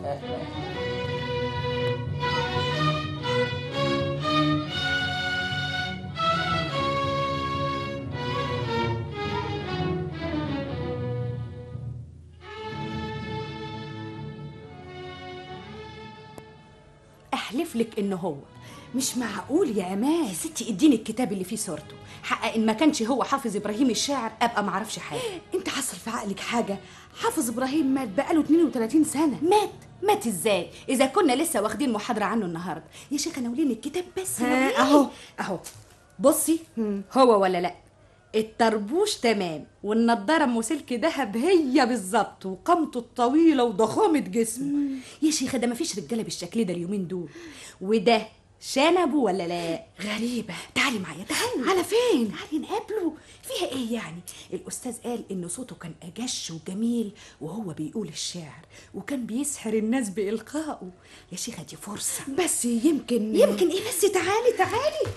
احلف لك انه هو. مش معقول يا امان يا ستي، اديني الكتاب اللي فيه صورته. حق ان ما كانش هو حافظ ابراهيم الشاعر ابقى ما اعرفش حاجه. انت حصل في عقلك حاجه؟ حافظ ابراهيم مات بقاله اتنين وتلاتين سنه. مات؟ مات ازاي اذا كنا لسه واخدين محاضره عنه النهارده؟ يا شيخه ناوليني الكتاب بس. اهو اهو بصي، هو ولا لا؟ الطربوش تمام، والنضاره ام سلك دهب هي بالظبط، وقامته الطويله وضخامه جسمه. يا شيخه ده مفيش رجاله بالشكل ده اليومين دول. وده شنبه ولا لا؟ غريبه. تعالي معايا، تعالي. على فين؟ تعالي نقابله. فيها ايه يعني؟ الاستاذ قال ان صوته كان اجش وجميل وهو بيقول الشعر، وكان بيسحر الناس بالقائه. يا شيخه دي فرصه. بس يمكن يمكن ايه بس؟ تعالي تعالي.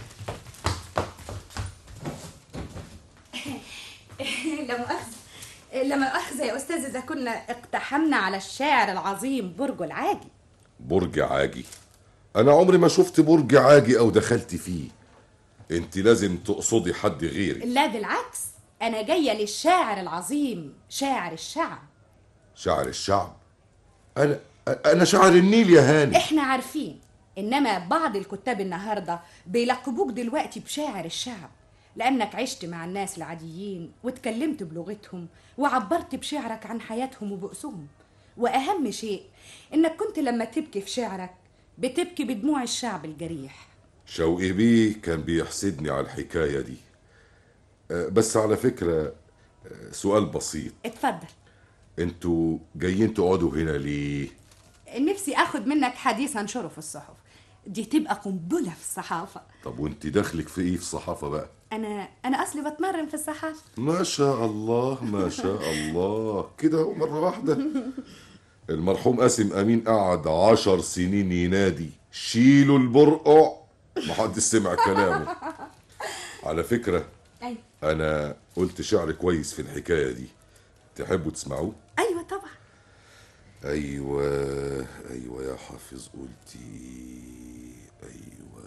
لا مؤاخذة لا مؤاخذة يا أستاذ إذا كنا اقتحمنا على الشاعر العظيم برج العاجي. برج عاجي؟ أنا عمري ما شفت برج عاجي أو دخلت فيه. أنت لازم تقصدي حد غيري. لا بالعكس، أنا جاية للشاعر العظيم، شاعر الشعب. شاعر الشعب؟ انا انا شاعر النيل يا هاني. احنا عارفين، انما بعض الكتاب النهارده بيلقبوك دلوقتي بشاعر الشعب، لانك عشت مع الناس العاديين واتكلمت بلغتهم وعبرت بشعرك عن حياتهم وبؤسهم. واهم شيء انك كنت لما تبكي في شعرك بتبكي بدموع الشعب الجريح. شوقي بيه كان بيحسدني على الحكايه دي. أه، بس على فكره، أه، سؤال بسيط. اتفضل. انتوا جايين تقعدوا هنا ليه؟ نفسي اخد منك حديث انشره في الصحف، دي تبقى قنبله في الصحافه. طب وانت دخلك في ايه في الصحافه بقى؟ انا انا اصلي بتمرن في الصحافه. ما شاء الله ما شاء الله، كده مرة واحدة. المرحوم قاسم أمين قعد عشر سنين ينادي شيلوا البرقع، محدش سمع كلامه. على فكرة أيوة. أنا قلت شعر كويس في الحكاية دي، تحبوا تسمعوه؟ ايوه طبعا. أيوة أيوة يا حافظ قلتي. أيوة.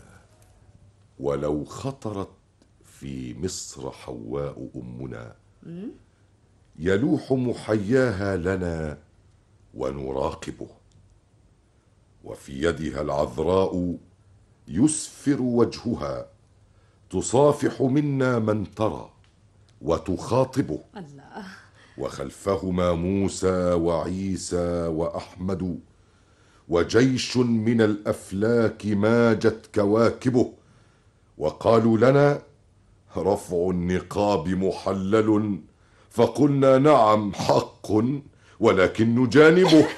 ولو خطرت في مصر حواء أمنا يلوح محياها لنا ونراقبه، وفي يدها العذراء يسفر وجهها تصافح منا من ترى وتخاطبه. الله. وخلفهما موسى وعيسى وأحمد، وجيش من الأفلاك ماجت كواكبه، وقالوا لنا رفع النقاب محلل، فقلنا نعم حق ولكن نجانبه.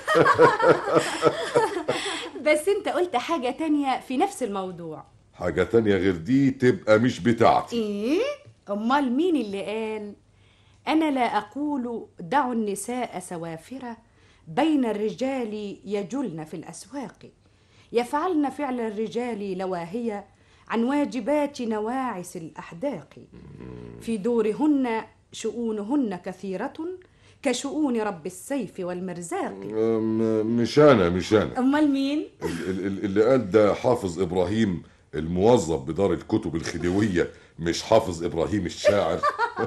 بس انت قلت حاجة تانية في نفس الموضوع. حاجة تانية غير دي تبقى مش بتاعتي. ايه؟ امال مين اللي قال انا لا اقول دعوا النساء سوافرة بين الرجال يجلن في الاسواق، يفعلن فعل الرجال لواهية عن واجبات نواعس الأحداق، في دورهن شؤونهن كثيرة كشؤون رب السيف والمرزاق. مش أنا مش أنا أمال مين؟ اللي قال ده حافظ إبراهيم الموظف بدار الكتب الخديوية، مش حافظ إبراهيم الشاعر.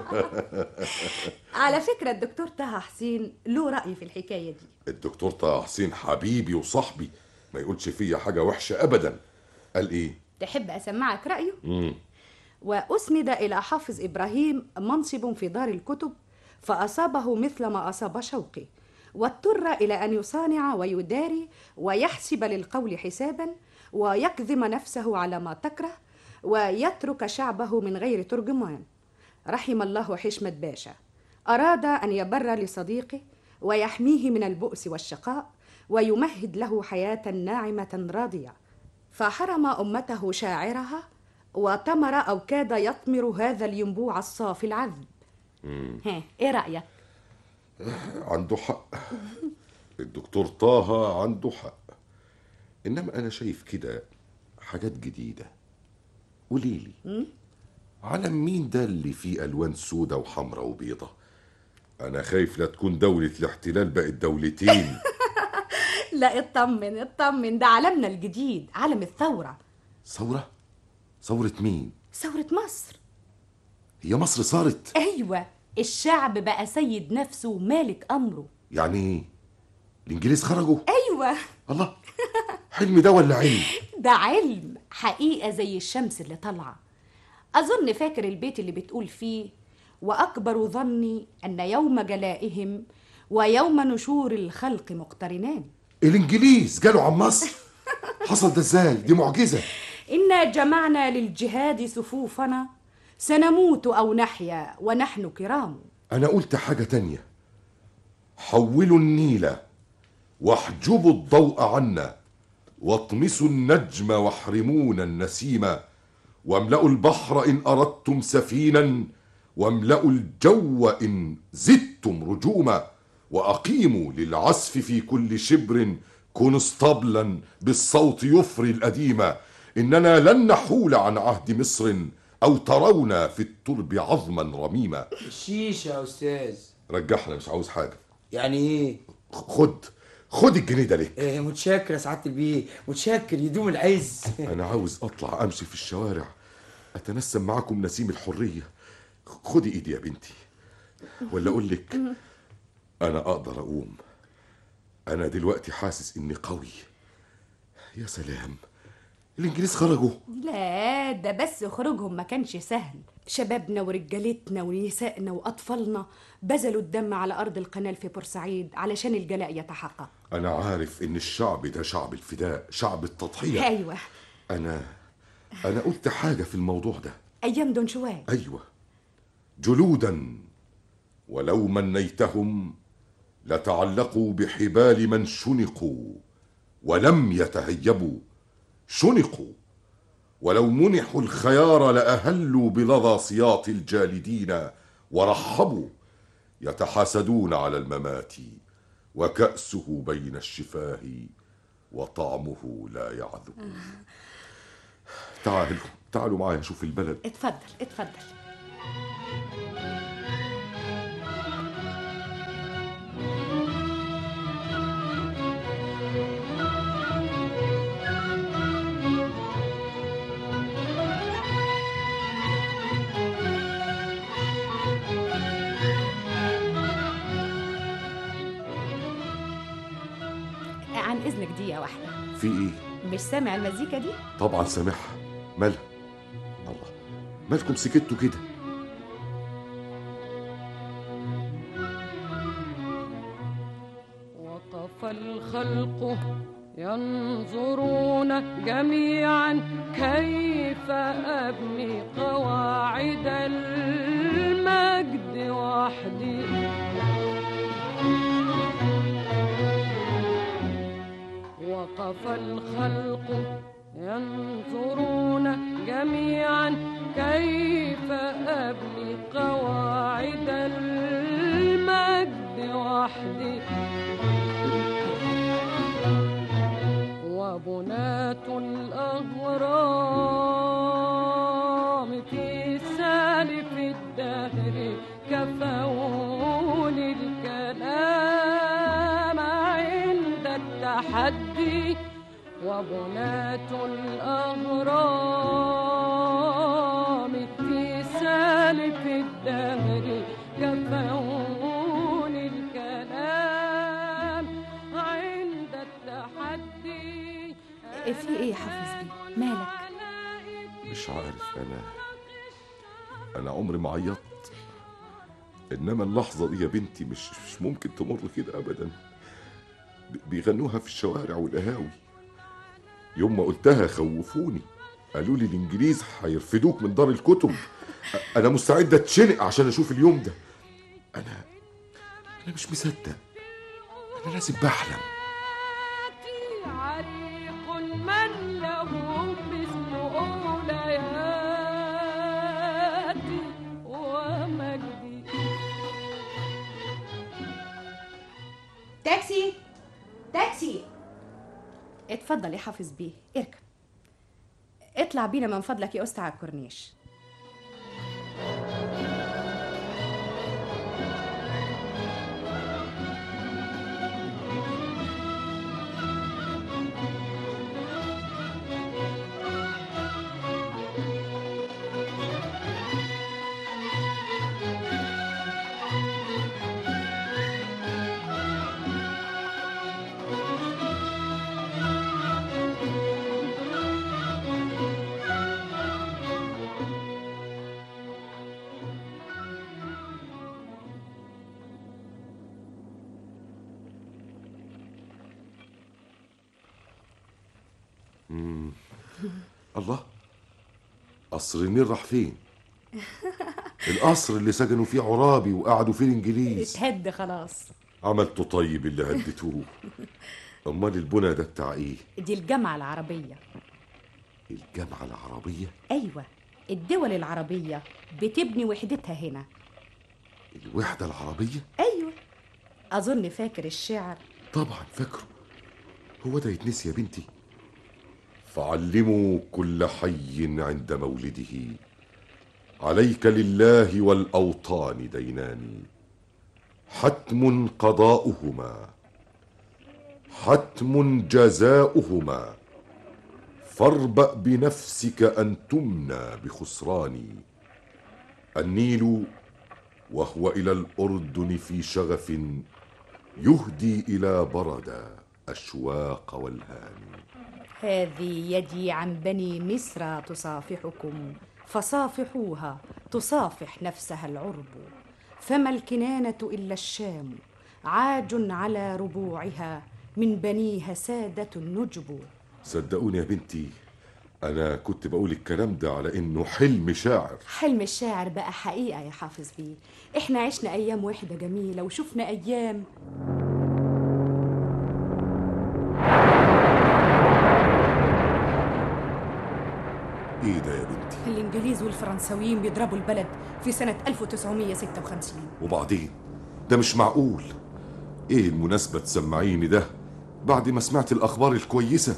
على فكرة الدكتور طه حسين له رأي في الحكاية دي. الدكتور طه حسين حبيبي وصاحبي، ما يقولش فيا حاجة وحشة أبدا. قال إيه؟ تحب أسمعك رأيه؟ مم. وأسند إلى حافظ إبراهيم منصب في دار الكتب فأصابه مثل ما أصاب شوقي، واضطر إلى أن يصانع ويداري ويحسب للقول حسابا، ويكظم نفسه على ما تكره، ويترك شعبه من غير ترجمان. رحم الله حشمت باشا، أراد أن يبر لصديقه ويحميه من البؤس والشقاء ويمهد له حياة ناعمة راضية، فحرم أمته شاعرها وتمر أو كاد يطمر هذا الينبوع الصافي العذب. ها إيه رأيك؟ عنده حق، الدكتور طه عنده حق، إنما أنا شايف كده حاجات جديدة. قوليلي علم مين ده اللي فيه ألوان سودة وحمراء وبيضة؟ أنا خايف لا تكون دولة الاحتلال بقت دولتين. لا اطمن اطمن، ده علمنا الجديد، علم الثورة. ثورة؟ ثورة مين؟ ثورة مصر. هي مصر صارت؟ أيوة، الشعب بقى سيد نفسه ومالك أمره. يعني ايه؟ الإنجليز خرجوا؟ أيوة. الله، حلم ده ولا علم؟ ده علم حقيقة زي الشمس اللي طالعة. أظن فاكر البيت اللي بتقول فيه وأكبر ظني أن يوم جلائهم ويوم نشور الخلق مقترنان. الإنجليز جالوا عن مصر؟ حصل ده ازاي؟ دي معجزة. إنا جمعنا للجهاد صفوفنا، سنموت أو نحيا ونحن كرام. أنا قلت حاجة تانية، حولوا النيل واحجبوا الضوء عنا، واطمسوا النجم واحرمونا النسيم، واملأوا البحر إن أردتم سفينا، واملأوا الجو إن زدتم رجوما، وأقيموا للعزف في كل شبر كونستابلا بالصوت يفري الأديمة، إننا لن نحول عن عهد مصر أو ترون في الترب عظما رميما. الشيشة يا أستاذ. رجحنا، مش عاوز حاجة. يعني إيه؟ خد خد الجنيه ده ليك. إيه متشكر يا سعادة البيه، متشكر، يدوم العز. أنا عاوز أطلع أمشي في الشوارع أتنسم معاكم نسيم الحرية. خدي إيدي يا بنتي، ولا أقول لك أنا أقدر أقوم، أنا دلوقتي حاسس إني قوي. يا سلام، الإنجليز خرجوا. لا ده بس خروجهم ما كانش سهل. شبابنا ورجالتنا ونسائنا وأطفالنا بذلوا الدم على أرض القنال في بورسعيد علشان الجلاء يتحقق. أنا عارف إن الشعب ده شعب الفداء، شعب التضحية. أيوة. أنا أنا قلت حاجة في الموضوع ده. أيام دون شوال. أيوة، جلودا ولو منيتهم لتعلقوا بحبال من شنقوا ولم يتهيبوا. شنقوا ولو منحوا الخيار لأهلوا بلظى سياط الجالدين ورحبوا. يتحاسدون على الممات وكأسه بين الشفاه وطعمه لا يعذب. تعالوا تعالوا معايا نشوف البلد. اتفضل اتفضل. عن إذنك دقيقة واحدة. في إيه؟ مش سامع المزيكا دي؟ طبعا سامعها. مالها؟ الله، مالكم سكتوا كده؟ وقف الخلق ينظرون جميعا كيف أبني قواعد المجد وحدي. وقف الخلق ينظرون جميعا كيف أبني قواعد المجد وحدي. وبنات الأهرام في سالف الدهر كفوني الكلام عند التحدي. وبنات الأهرام في سالف الدهر كفوني الكلام عند التحدي. في ايه يا حافظ بيه؟ مالك؟ مش عارف. أنا أنا عمري ما عيطت، إنما اللحظة دي يا بنتي مش مش ممكن تمر كده أبدا. بيغنوها في الشوارع والقهاوي. يوم ما قلتها خوفوني، قالوا لي الإنجليز هيرفدوك من دار الكتب. أنا مستعد أتشنق عشان أشوف اليوم ده. أنا أنا مش مصدق، أنا لازم بحلم. عريق من له مثل أولياتي ومجدي. تاكسي تاكسي. اتفضل يا حافظ بيه، اركب. اطلع بينا من فضلك يا أستاذ على الكورنيش. مم. الله، قصر النيل راح فين؟ القصر اللي سكنوا فيه عرابي وقعدوا فيه الانجليز اتهد خلاص. عملته طيب اللي هديتوه. امال البنا ده بتاع ايه؟ دي الجامعة العربية. الجامعة العربية؟ ايوه، الدول العربية بتبني وحدتها هنا. الوحدة العربية؟ ايوه، اظن فاكر الشعر. طبعا فاكره، هو ده يتنسي يا بنتي؟ فعلموا كل حي عند مولده عليك لله والأوطان دينان، حتم قضاؤهما حتم جزاؤهما، فاربأ بنفسك أن تمنى بخسران. النيل وهو إلى الأردن في شغف يهدي إلى برد أشواق والهام. هذه يدي عن بني مصر تصافحكم، فصافحوها تصافح نفسها العرب. فما الكنانة إلا الشام، عاج على ربوعها، من بنيها سادة النجب. صدقوني يا بنتي، أنا كنت بقول الكلام ده على إنه حلم شاعر. حلم الشاعر بقى حقيقة يا حافظ بيه. إحنا عشنا أيام واحدة جميلة وشفنا أيام. إيه ده يا بنتي؟ الإنجليز والفرنساويين بيضربوا البلد في سنة ألف وتسعمية وستة وخمسين. وبعدين؟ ده مش معقول. إيه المناسبة تسمعيني ده بعد ما سمعت الأخبار الكويسة؟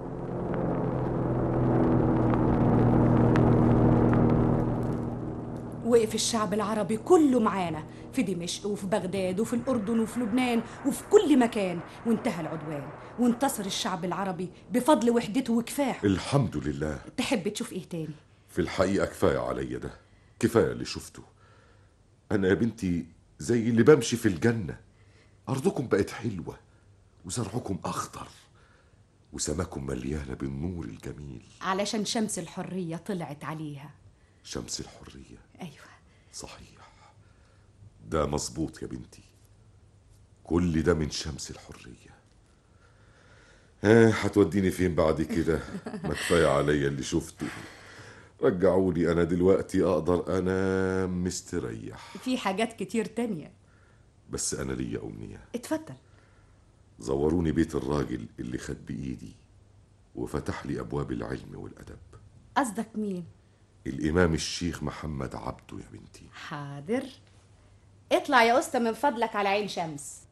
وقف الشعب العربي كله معانا في دمشق وفي بغداد وفي الأردن وفي لبنان وفي كل مكان، وانتهى العدوان وانتصر الشعب العربي بفضل وحدته وكفاحه. الحمد لله. تحب تشوف ايه تاني؟ في الحقيقة كفاية عليا ده، كفاية اللي شفته. أنا يا بنتي زي اللي بمشي في الجنة. أرضكم بقت حلوة وزرعكم أخضر وسماكم مليانة بالنور الجميل، علشان شمس الحرية طلعت عليها. شمس الحرية؟ أيوة صحيح، ده مظبوط يا بنتي. كل ده من شمس الحرية. ها هتوديني فين بعد كده؟ ما كفاية عليا اللي شفته. رجعوني أنا دلوقتي أقدر أنام مستريح. في حاجات كتير تانية، بس أنا ليا أمنية. اتفضل. زوروني بيت الراجل اللي خد بإيدي وفتح لي أبواب العلم والأدب. قصدك مين؟ الإمام الشيخ محمد عبده يا بنتي. حاضر. اطلع يا أسطى من فضلك على عين شمس.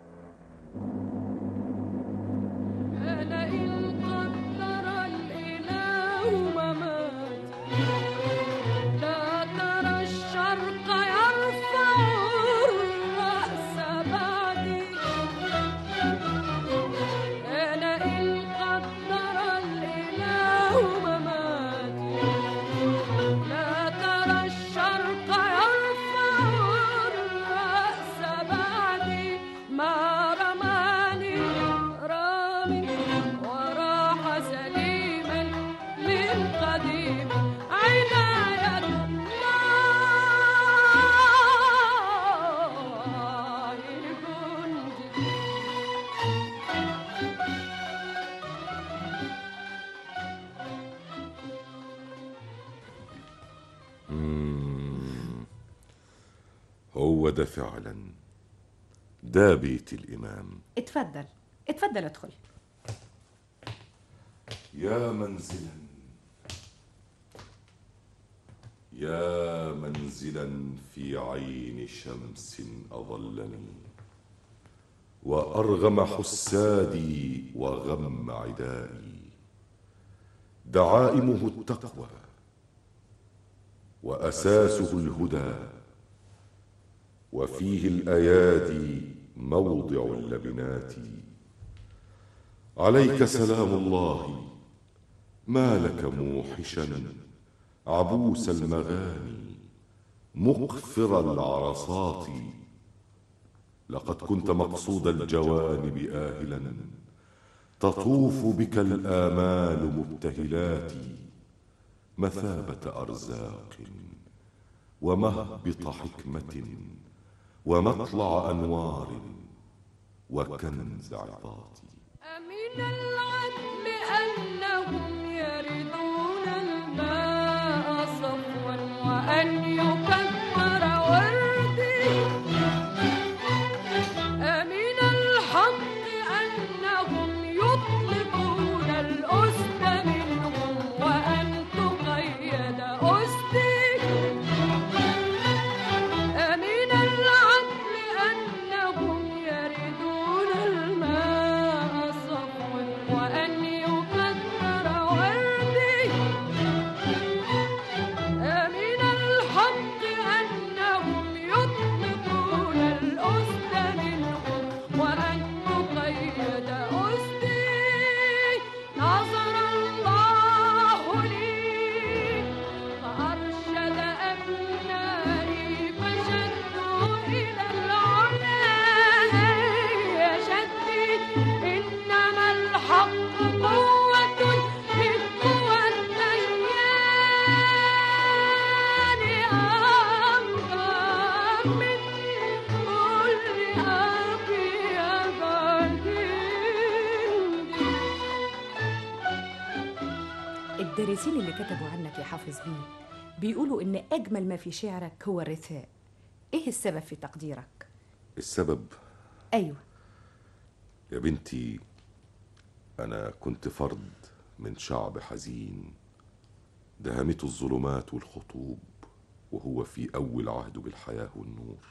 أنا إن قدر الإله ممات، لا ترى الشرق يرفع الرأس بعدي. أنا إن قدر الإله ممات، لا ترى الشرق يرفع الرأس بعدي. ما رماني رامي وراح سليما من قديم. عناية الله جندي. مم. هو ده فعلا، ده بيت الإمام. اتفضل اتفضل ادخل. يا منزلا يا منزلا في عين شمس أظلني، وأرغم حسادي وغم عدائي. دعائمه التقوى وأساسه الهدى، وفيه الأيادي موضع اللبنات. عليك سلام الله، ما لك موحشا عبوس المغاني مقفر العرصات. لقد كنت مقصود الجوانب آهلا، تطوف بك الآمال مبتهلات. مثابة أرزاق ومهبط حكمة ومطلع أنوار وكنز عظات. أمن العدل أنهم يردون الماء صفوا، وأن يكثر وردي. أمن الحق أنهم يطلقون الأسد منهم، وأن تقيد أسدي. أمن العدل أنهم يردون الماء صفوا، وأن يكثر تاني أمجد مني قول لي أبيض الهندي. الدارسين اللي كتبوا عنك يا حافظ بيه بيقولوا إن أجمل ما في شعرك هو الرثاء. إيه السبب في تقديرك؟ السبب؟ أيوة يا بنتي، أنا كنت فرد من شعب حزين دهمته الظلمات والخطوب وهو في أول عهده بالحياة والنور،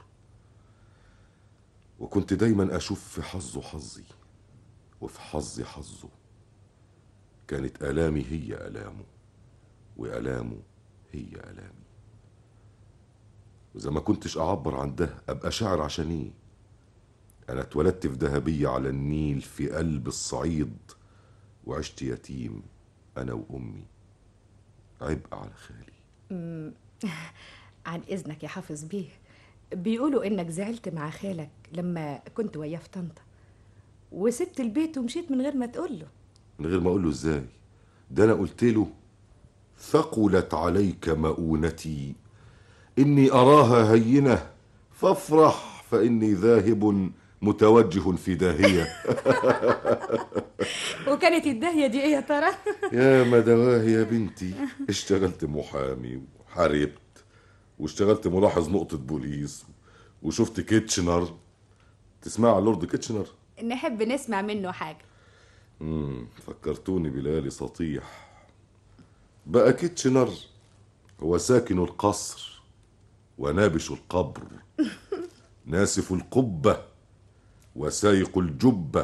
وكنت دايما أشوف في حظه حظي وفي حظي حظه. كانت آلامي هي آلامه وآلامه هي آلامي، وإذا ما كنتش أعبر عن ده أبقى شاعر عشان إيه؟ أنا اتولدت في دهبية على النيل في قلب الصعيد، وعشت يتيم أنا وأمي، عبء على خالي. مم. عن إذنك يا حافظ بيه، بيقولوا إنك زعلت مع خالك لما كنت وياه في طنطا وسبت البيت ومشيت من غير ما تقوله. من غير ما أقوله إزاي؟ ده أنا قلت له ثقلت عليك مؤونتي إني أراها هينة فافرح فإني ذاهب متوجه في داهية. وكانت الداهية دي إيه يا ترى؟ يا مدواهي يا بنتي، اشتغلت محامي وحاربت واشتغلت ملاحظ نقطة بوليس وشفت كيتشنر. تسمع عن لورد كيتشنر؟ نحب نسمع منه حاجة. امم فكرتوني بليالي سطيح. بقى كيتشنر هو ساكن القصر ونابش القبر، ناسف القبة وسايق الجبة،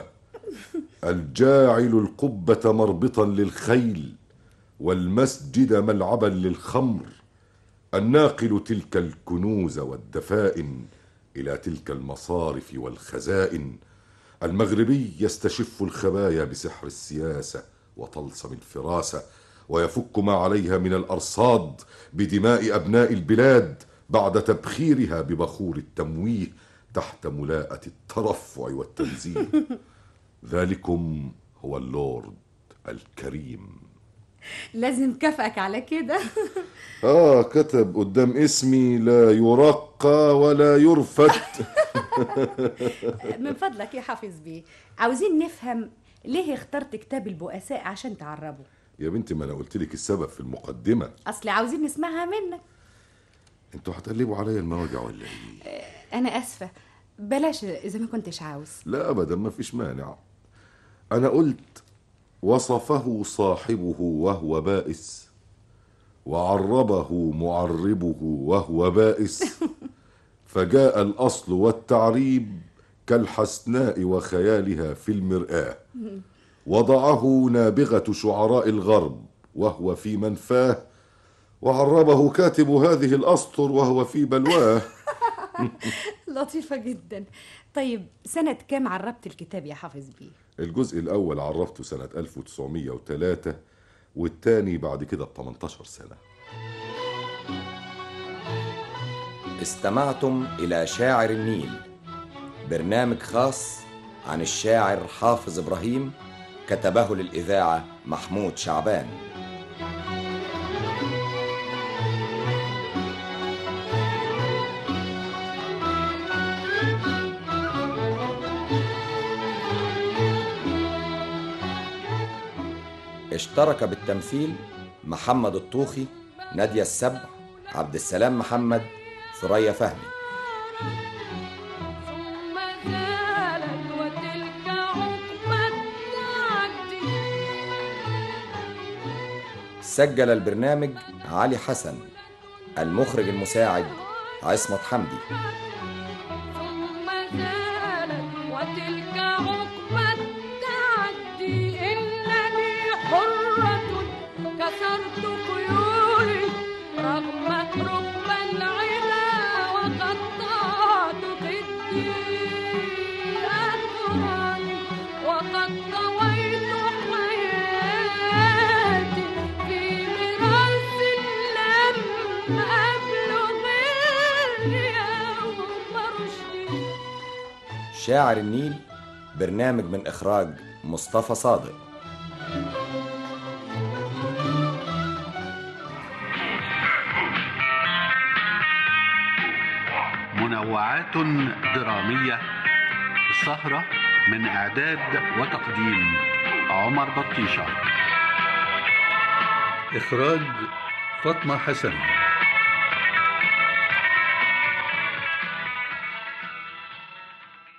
الجاعل القبة مربطا للخيل والمسجد ملعبا للخمر، الناقل تلك الكنوز والدفائن إلى تلك المصارف والخزائن، المغربي يستشف الخبايا بسحر السياسة وطلسم الفراسة، ويفك ما عليها من الأرصاد بدماء أبناء البلاد بعد تبخيرها ببخور التمويه تحت ملاءة الترفع والتنزيه. ذلكم هو اللورد الكريم. لازم كافئك على كده. آه كتب قدام اسمي لا يرقى ولا يرفت. من فضلك يا حافظ بيه، عاوزين نفهم ليه اخترت كتاب البؤساء عشان تعربه. يا بنتي ما أنا قلت لك السبب في المقدمة. أصل عاوزين نسمعها منك. انتوا هتقلبوا عليا المواجع ولا ايه؟ أنا أسفة، بلاش إذا ما كنتش عاوز. لا أبدا، ما فيش مانع. أنا قلت وصفه صاحبه وهو بائس وعربه معربه وهو بائس، فجاء الأصل والتعريب كالحسناء وخيالها في المرآة، وضعه نابغة شعراء الغرب وهو في منفاه، وعربه كاتب هذه الأسطر وهو في بلواه. لطيفة جدا. طيب سنة كام عربت الكتاب يا حافظ بيه؟ الجزء الأول عرفته سنة ألف وتسعمية وتلاتة والتاني بعد كده ب تمنتاشر سنة. استمعتم إلى شاعر النيل، برنامج خاص عن الشاعر حافظ إبراهيم، كتبه للإذاعة محمود شعبان. اشترك بالتمثيل محمد الطوخي، نادية السبع، عبد السلام محمد، ثريا فهمي. ثم زالت وتلك عقبة تعدي. سجل البرنامج علي حسن، المخرج المساعد عصمت حمدي. ثم زالت وتلك عقبة تعدي. إنني حرة كسرت قيودي رغم رب العلا وقطعت خدي أثرا وقد طويت حياتي في مراس لم أبلغ اليوم رشدي. شاعر النيل، برنامج من إخراج مصطفى صادق. تنوعات درامية. السهرة من إعداد وتقديم عمر بطيشة. إخراج فاطمة حسن.